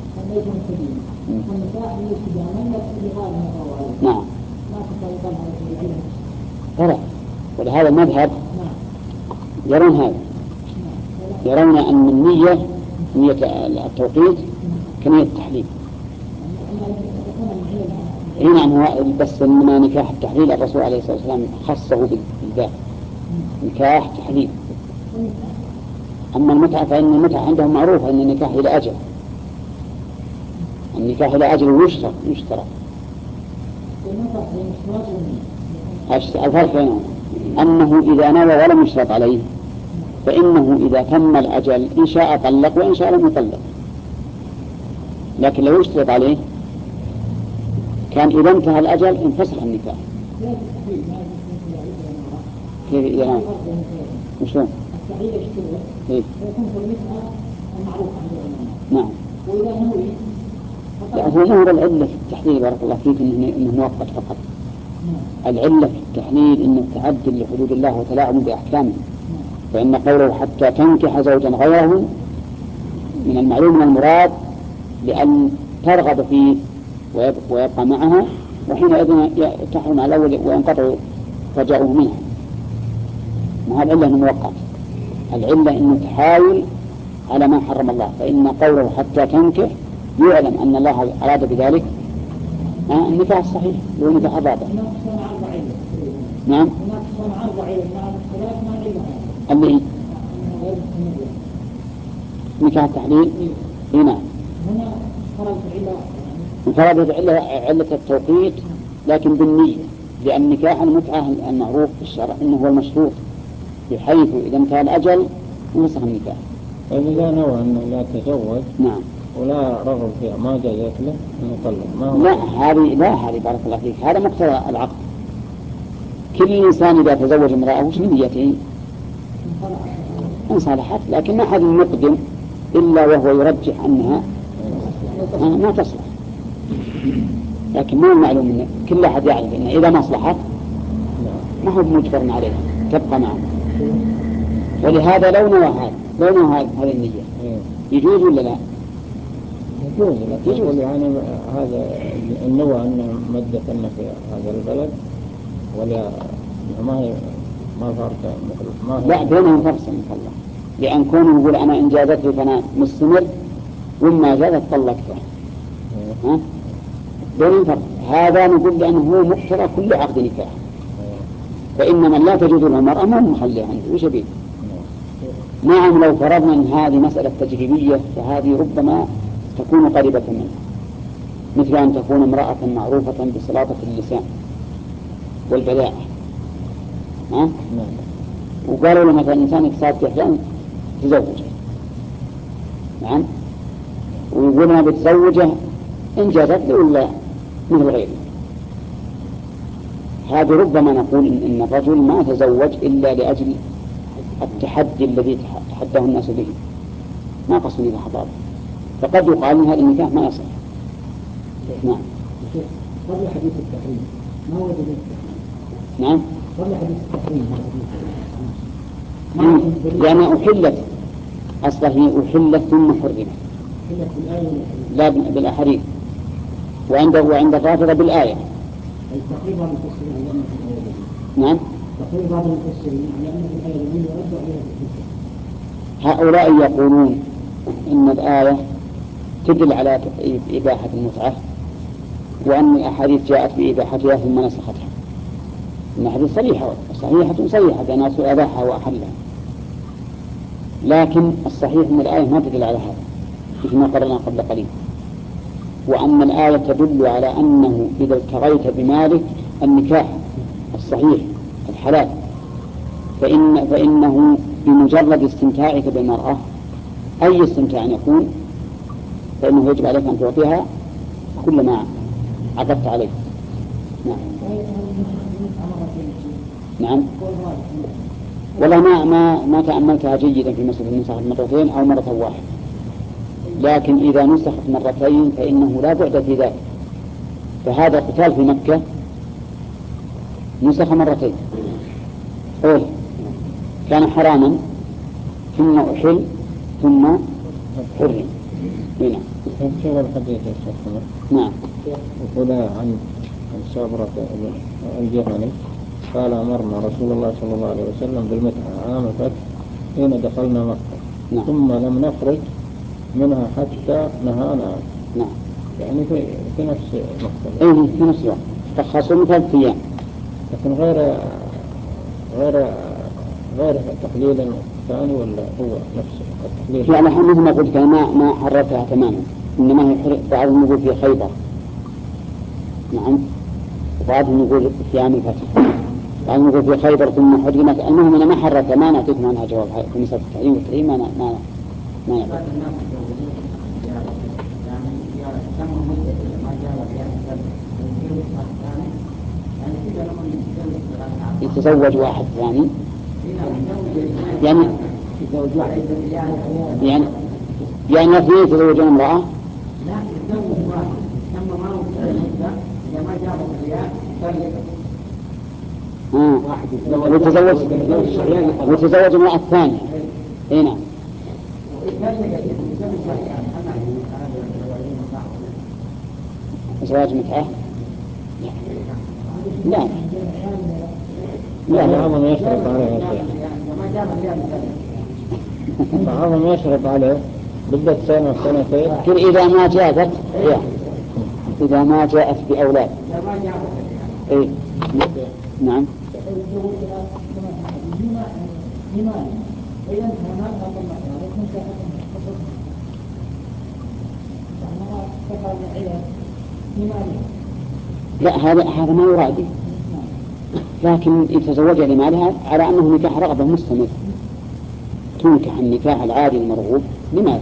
نعم ترى ولهذا المذهب يرون هذا، يرون أن النية نية التوقيت كنية التحليل. هنا هو بس من نكاح التحليل الرسول عليه الصلاة والسلام خصه بالذات نكاح تحليل. أما المتعة فإن المتعة عندهم معروفة أن النكاح إلى أجل، النكاح إلى أجل يشترط يشترط الفرق بينهم أنه إذا نوى ولم يشترط عليه فإنه إذا تم الأجل إن شاء طلق وإن شاء لم يطلق، لكن لو يشترط عليه كان إذا انتهى الأجل انفسخ النكاح. كيف إذا نوى؟ وشون؟ إيه؟ نعم. لا هو هو العلة في التحليل بارك الله فيك إنه, إنه مؤقت فقط. العلة في التحليل إنه تعدل لحدود الله وتلاعب بأحكامه، فإن قوله حتى تنكح زوجا غيره من المعلوم من المراد لأن ترغب فيه ويبقى معها، وحينئذ تحرم على الأول وينقطع رجاؤه منها. ما العلة إنه مؤقت، العلة إنه تحاول على ما حرم الله، فإن قوله حتى تنكح يعلم أن الله أراد بذلك آه النكاح الصحيح هو نكاح الرابع. نعم اللي نكاح التحليل هنا انفرد علة علة التوقيت لكن بالنية، لأن نكاح المتعة المعروف في الشرع إنه هو المشروط بحيث إذا انتهى الأجل انفسخ النكاح. فإذا نوى أنه لا تزوج نعم ولا رغب فيها ما جازت له أن يطلق ما هو؟ لا هذه لا هذه بارك الله فيك هذا مقتضى العقد. كل إنسان إذا تزوج امرأة وش نيته؟ انصالحت، لكن ما حد يقدم إلا وهو يرجح أنها ما تصلح، لكن ما معلوم إن كل أحد يعرف إن إذا ما صلحت ما هو مجبر عليها تبقى معه. ولهذا لو نوى هذا لو نوى هذه النية يجوز ولا لا؟ يجوز، لكن يقول يعني هذا النوى أن مدة في هذا البلد ولا ما هي ما فرق ما هي لا بينهم فرق سمح الله، لأن كونه يقول أنا إن جازت لي فأنا مستمر وما جازت طلقته. ها؟ بينهم فرق. هذا نقول لأنه هو مقتضى كل عقد نكاح، فإن من لا تجوز له المرأة ما مخليها عنده وش بيه. نعم لو فرضنا أن هذه مسألة تجريبية فهذه ربما تكون قريبة منها، مثل أن تكون امرأة معروفة بسلاطة اللسان والبلاعة، ها؟ وقالوا له مثلا إنسان اكتساب كحلان تزوجه، نعم، ويقول أنا بتزوجه إن جازت لي ولا مثل غيره. هذا ربما نقول إن, إن الرجل ما تزوج إلا لأجل التحدي الذي تحداه الناس به، ما قصني بحضاره، فقد يقال إن هذا النكاح ما يصح. نعم. قبل حديث التحريم ما وجد التحريم. نعم. قبل حديث التحريم لأن أحلت أصلا هي أحلت ثم حرمت. أحلت بالآية لا بالأحاديث، وعنده وعند الرافضة بالآية. التقريب بعض المفسرين على أن في الآية. نعم. تقريب بعض المفسرين على أن في الآية الذين يرد عليها الحجة. هؤلاء يقولون إن الآية تدل على إباحة المتعة، وأن الأحاديث جاءت بإباحتها ثم نسختها. إن الحديث صريحة صحيحة صريحة بأن الرسول أباحها وأحلها، لكن الصحيح أن الآية ما تدل على هذا مثل ما قررنا قبل قليل، وأن الآية تدل على أنه إذا ابتغيت بمالك النكاح الصحيح الحلال فإن فإنه بمجرد استمتاعك بالمرأة أي استمتاع يكون فإنه يجب عليك أن تعطيها كل ما عقدت عليه. نعم. نعم. والله ما ما ما تأملتها جيدا في مسألة النسخ مرتين أو مرة واحدة، لكن إذا نسخت مرتين فإنه لا بعد في ذلك. فهذا قتال في مكة نسخ مرتين، أول كان حراما ثم أحل ثم حرم. هنا. شوف الحديث يا شيخ. نعم. يقول عن صابرة الجهني قال أمرنا رسول الله صلى الله عليه وسلم بالمتعة عام الفتح حين دخلنا مكة. نعم. ثم لم نخرج منها حتى نهانا. نعم. يعني في في نفس المقتل. أيه في نفس الوقت تخصص ثلاث أيام. لكن غير غير غير تحليل ثاني ولا هو نفس التحليل؟ يعني مثل ما قلت ما ما حررتها تماما، إنما هي بعضهم يقول في خيبر. نعم. وبعضهم يقول في عام الفتح، بعضهم يقول في خيبر ثم حرمت. المهم أنا ما حررتها، ما نعطيكم عنها جواب في مسألة التحريم والتحريم ما ما ما نعطيكم. يتزوج واحد ثاني يعني يعني يعني اثنين يتزوجون امرأة. لا يتزوج واحد ثم ما هو إذا ما جاب الرياء ويتزوج ويتزوج امرأة ثانية. هنا زواج متعة لا لا بعضهم يشرب عليه يا شيخ. بعضهم يشرب عليه بدأت سنة سنتين. لكن إذا ما جاءت إذا ما جاءت بأولاد. إيه نعم. لا هذا هذا ما يراد، لكن يتزوجها لمالها على أنه نكاح رغبة مستمر، تنكح النكاح العادي المرغوب لماذا؟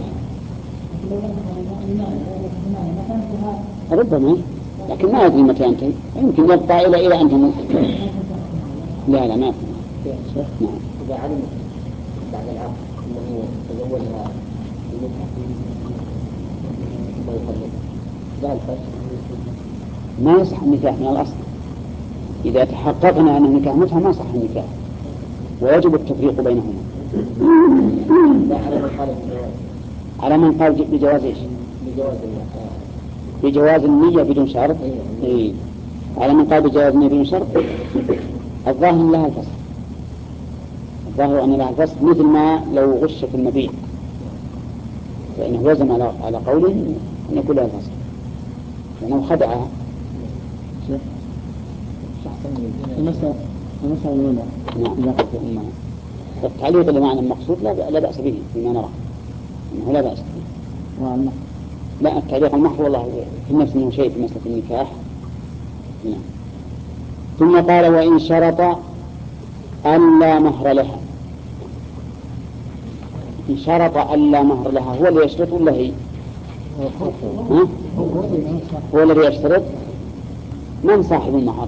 ربما، لكن ما أدري متى ينتهي، يمكن يبقى إلى إلى أن تموت. لا لا ما في. نعم. إذا علم بعد العقد أنه تزوجها ما يصح النكاح من الأصل. إذا تحققنا أن النكاح متعة ما صح النكاح، ويجب التفريق بينهما. على من قال بجواز إيش؟ بجواز بجواز النية بدون شرط. إيه. على من قال بجواز النية بدون شرط الظاهر لها الفصل، الظاهر أن لها الفصل، مثل ما لو غش في المبيع فإنه يلزم على على قوله أن يكون لها الفصل لأنه خدعها. المسألة المسألة الأولى نعم. التعليق لمعنى المقصود لا لا بأس به فيما نرى أنه لا بأس به. لا التعليق المحض والله في نفس منه شيء في مسألة النكاح. نعم. ثم قال وإن شرط أن لا مهر لها. إن شرط أن لا مهر لها هو اللي يشترط ولا هي؟ ها؟ هو الذي يشترط. من صاحب المهر؟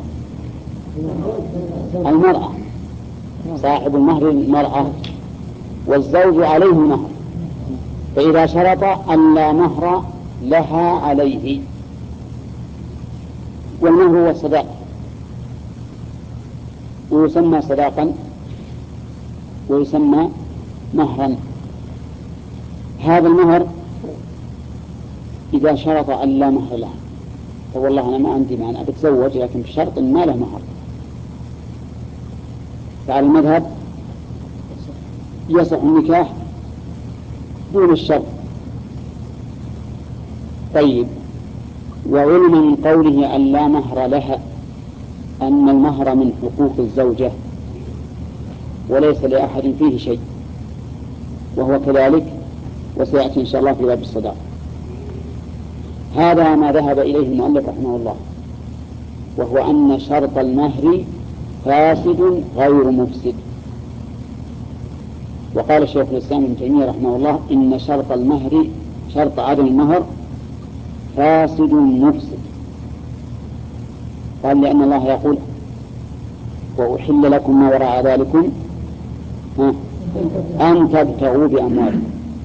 المرأة. صاحب المهر المرأة والزوج عليه مهر، فإذا شرط أن لا مهر لها عليه، والمهر هو الصداق ويسمى صداقا ويسمى مهرا. هذا المهر إذا شرط أن لا مهر له فوالله أنا ما عندي مانع أتزوج لكن بشرط ما له مهر، فعلى المذهب يصح النكاح دون الشرط. طيب وعلم من قوله أن لا مهر لها أن المهر من حقوق الزوجة وليس لأحد فيه شيء، وهو كذلك وسيأتي إن شاء الله في باب الصداق. هذا ما ذهب إليه المؤلف رحمه الله، وهو أن شرط المهر فاسد غير مفسد. وقال الشيخ الإسلام ابن تيمية رحمه الله إن شرط المهر شرط عدم المهر فاسد مفسد. قال لأن الله يقول وأحل لكم ما وراء ذلكم أن تبتغوا بأموالكم،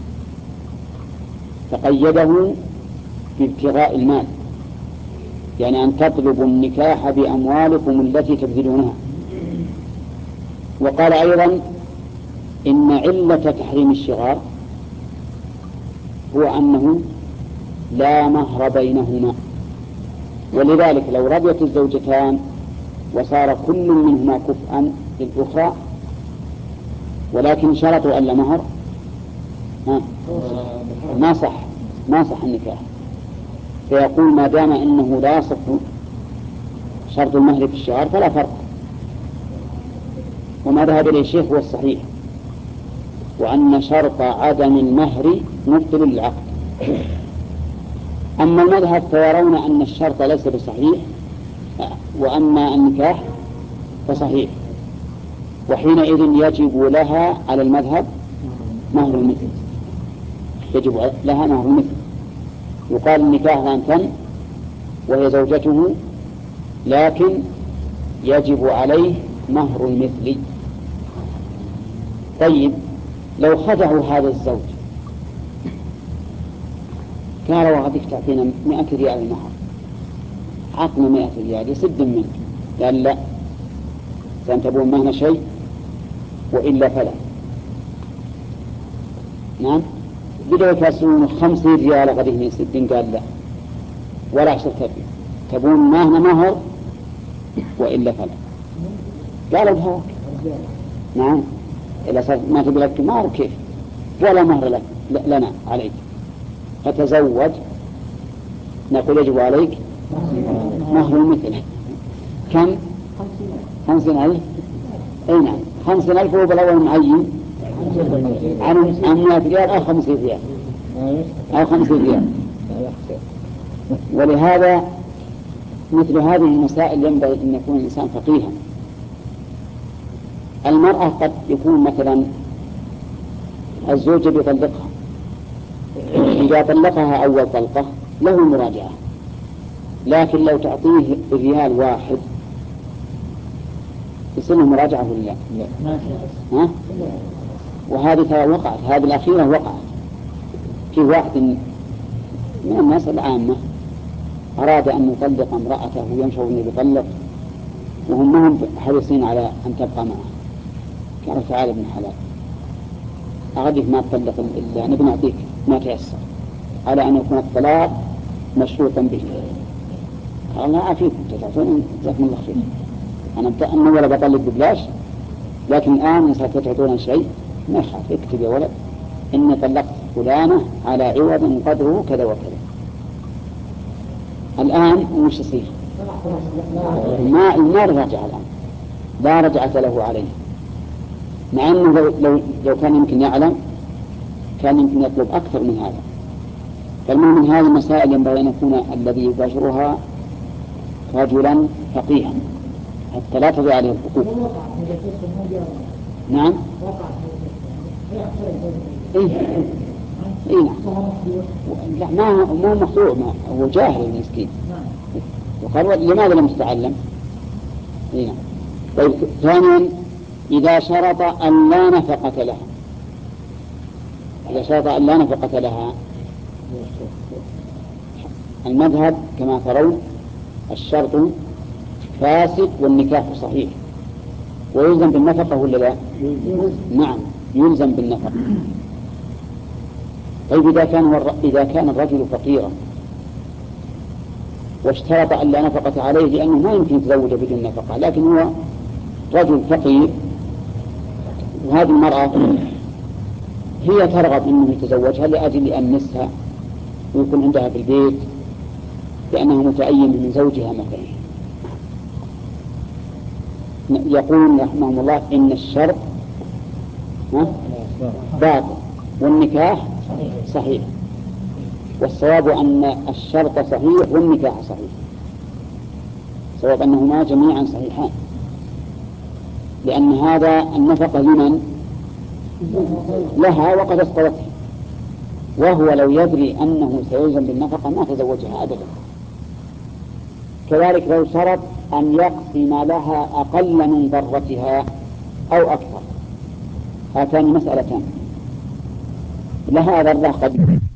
فقيده بابتغاء المال، يعني أن تطلبوا النكاح بأموالكم التي تبذلونها. وقال أيضا إن علة تحريم الشغار هو أنه لا مهر بينهما، ولذلك لو رضيت الزوجتان وصار كل منهما كفءا للأخرى ولكن شرطوا أن لا مهر ما صح ما صح النكاح، فيقول ما دام إنه لا يصح شرط المهر في الشغار فلا فرق. وما ذهب إليه الشيخ هو الصحيح، وأن شرط عدم المهر مبطل للعقد. أما المذهب فيرون أن الشرط ليس بصحيح وأما النكاح فصحيح، وحينئذ يجب لها على المذهب مهر المثل، يجب لها مهر المثل. يقال النكاح أن تم وهي زوجته لكن يجب عليه مهر المثل. طيب لو خدعوا هذا الزوج قال وغدك تعطينا مئة ريال المهر، عطنا مئة ريال يسد منك، قال لا سأنتبون مهنا شيء وإلا فلا. نعم بدأوا يكاسرون خمسين ريال غدهم يسدين، قال لا ولا عشر تبين تبون مهنا مهر وإلا فلا. قالوا بهواك. نعم إذا صار ما تبي لك مهر كيف ولا مهر لك لنا عليك فتزوج، نقول يجب عليك مهر المثل. كم؟ خمسين ألف. أي نعم خمسين ألف هو بالأول معين عن مئة ريال أو خمسين ريال أو خمسين ريال. ولهذا مثل هذه المسائل ينبغي أن يكون الإنسان فقيها. المرأة قد يكون مثلا الزوج بيطلقها، إذا طلقها أول طلقة له مراجعة، لكن لو تعطيه ريال واحد يصير له مراجعة ولا لا؟ ها؟ وهذه وقعت، هذه الأخيرة وقعت في واحد من الناس العامة أراد أن يطلق امرأته وينشر أنه يطلق وهم هم حريصين على أن تبقى معه. قال تعالى ابن حلال أغدك ما تطلق إلا نبي نعطيك ما تيسر، على أن يكون الطلاق مشروطا به. قال الله أفيكم تتعطون جزاكم الله خير، أنا أنا ولا بطلق ببلاش، لكن الآن إن صارت تعطونا شيء ما يخاف، اكتب يا ولد إني طلقت فلانة على عوض قدره كذا وكذا. الآن وش يصير؟ ما ما رجع الآن، لا رجعة له عليه، مع أنه لو, لو, لو كان يمكن يعلم كان يمكن يطلب أكثر من هذا. فالمهم من هذه المسائل ينبغي أن يكون الذي يباشرها رجلا فقيها حتى لا تضيع عليه الحقوق. نعم. إيه إيه نعم. لا ما ما مخطوع، ما هو جاهل المسكين. وقال لماذا لم تتعلم؟ إيه نعم. طيب ثانيا إذا شرط أن لا نفقة لها، إذا شرط أن لا نفقة لها، المذهب كما ترون الشرط فاسد والنكاح صحيح، ويلزم بالنفقة ولا لا؟ نعم يلزم بالنفقة. طيب إذا كان إذا كان الرجل فقيرا واشترط أن لا نفقة عليه لأنه ما يمكن يتزوج بدون نفقة، لكن هو رجل فقير وهذه المرأة هي ترغب أنه يتزوجها لأجل يأنسها ويكون عندها في البيت لأنه متأيم من زوجها مثلا، يقول رحمه الله إن الشرط باطل والنكاح صحيح، والصواب أن الشرط صحيح والنكاح صحيح، صواب أنهما جميعا صحيحان، لأن هذا النفقة لمن؟ لها وقد اسقطتها، وهو لو يدري أنه سيلزم بالنفقة ما تزوجها أبدا. كذلك لو شرط أن يقسم لها أقل من ضرتها أو أكثر، هاتان مسألتان، لها ضرة قد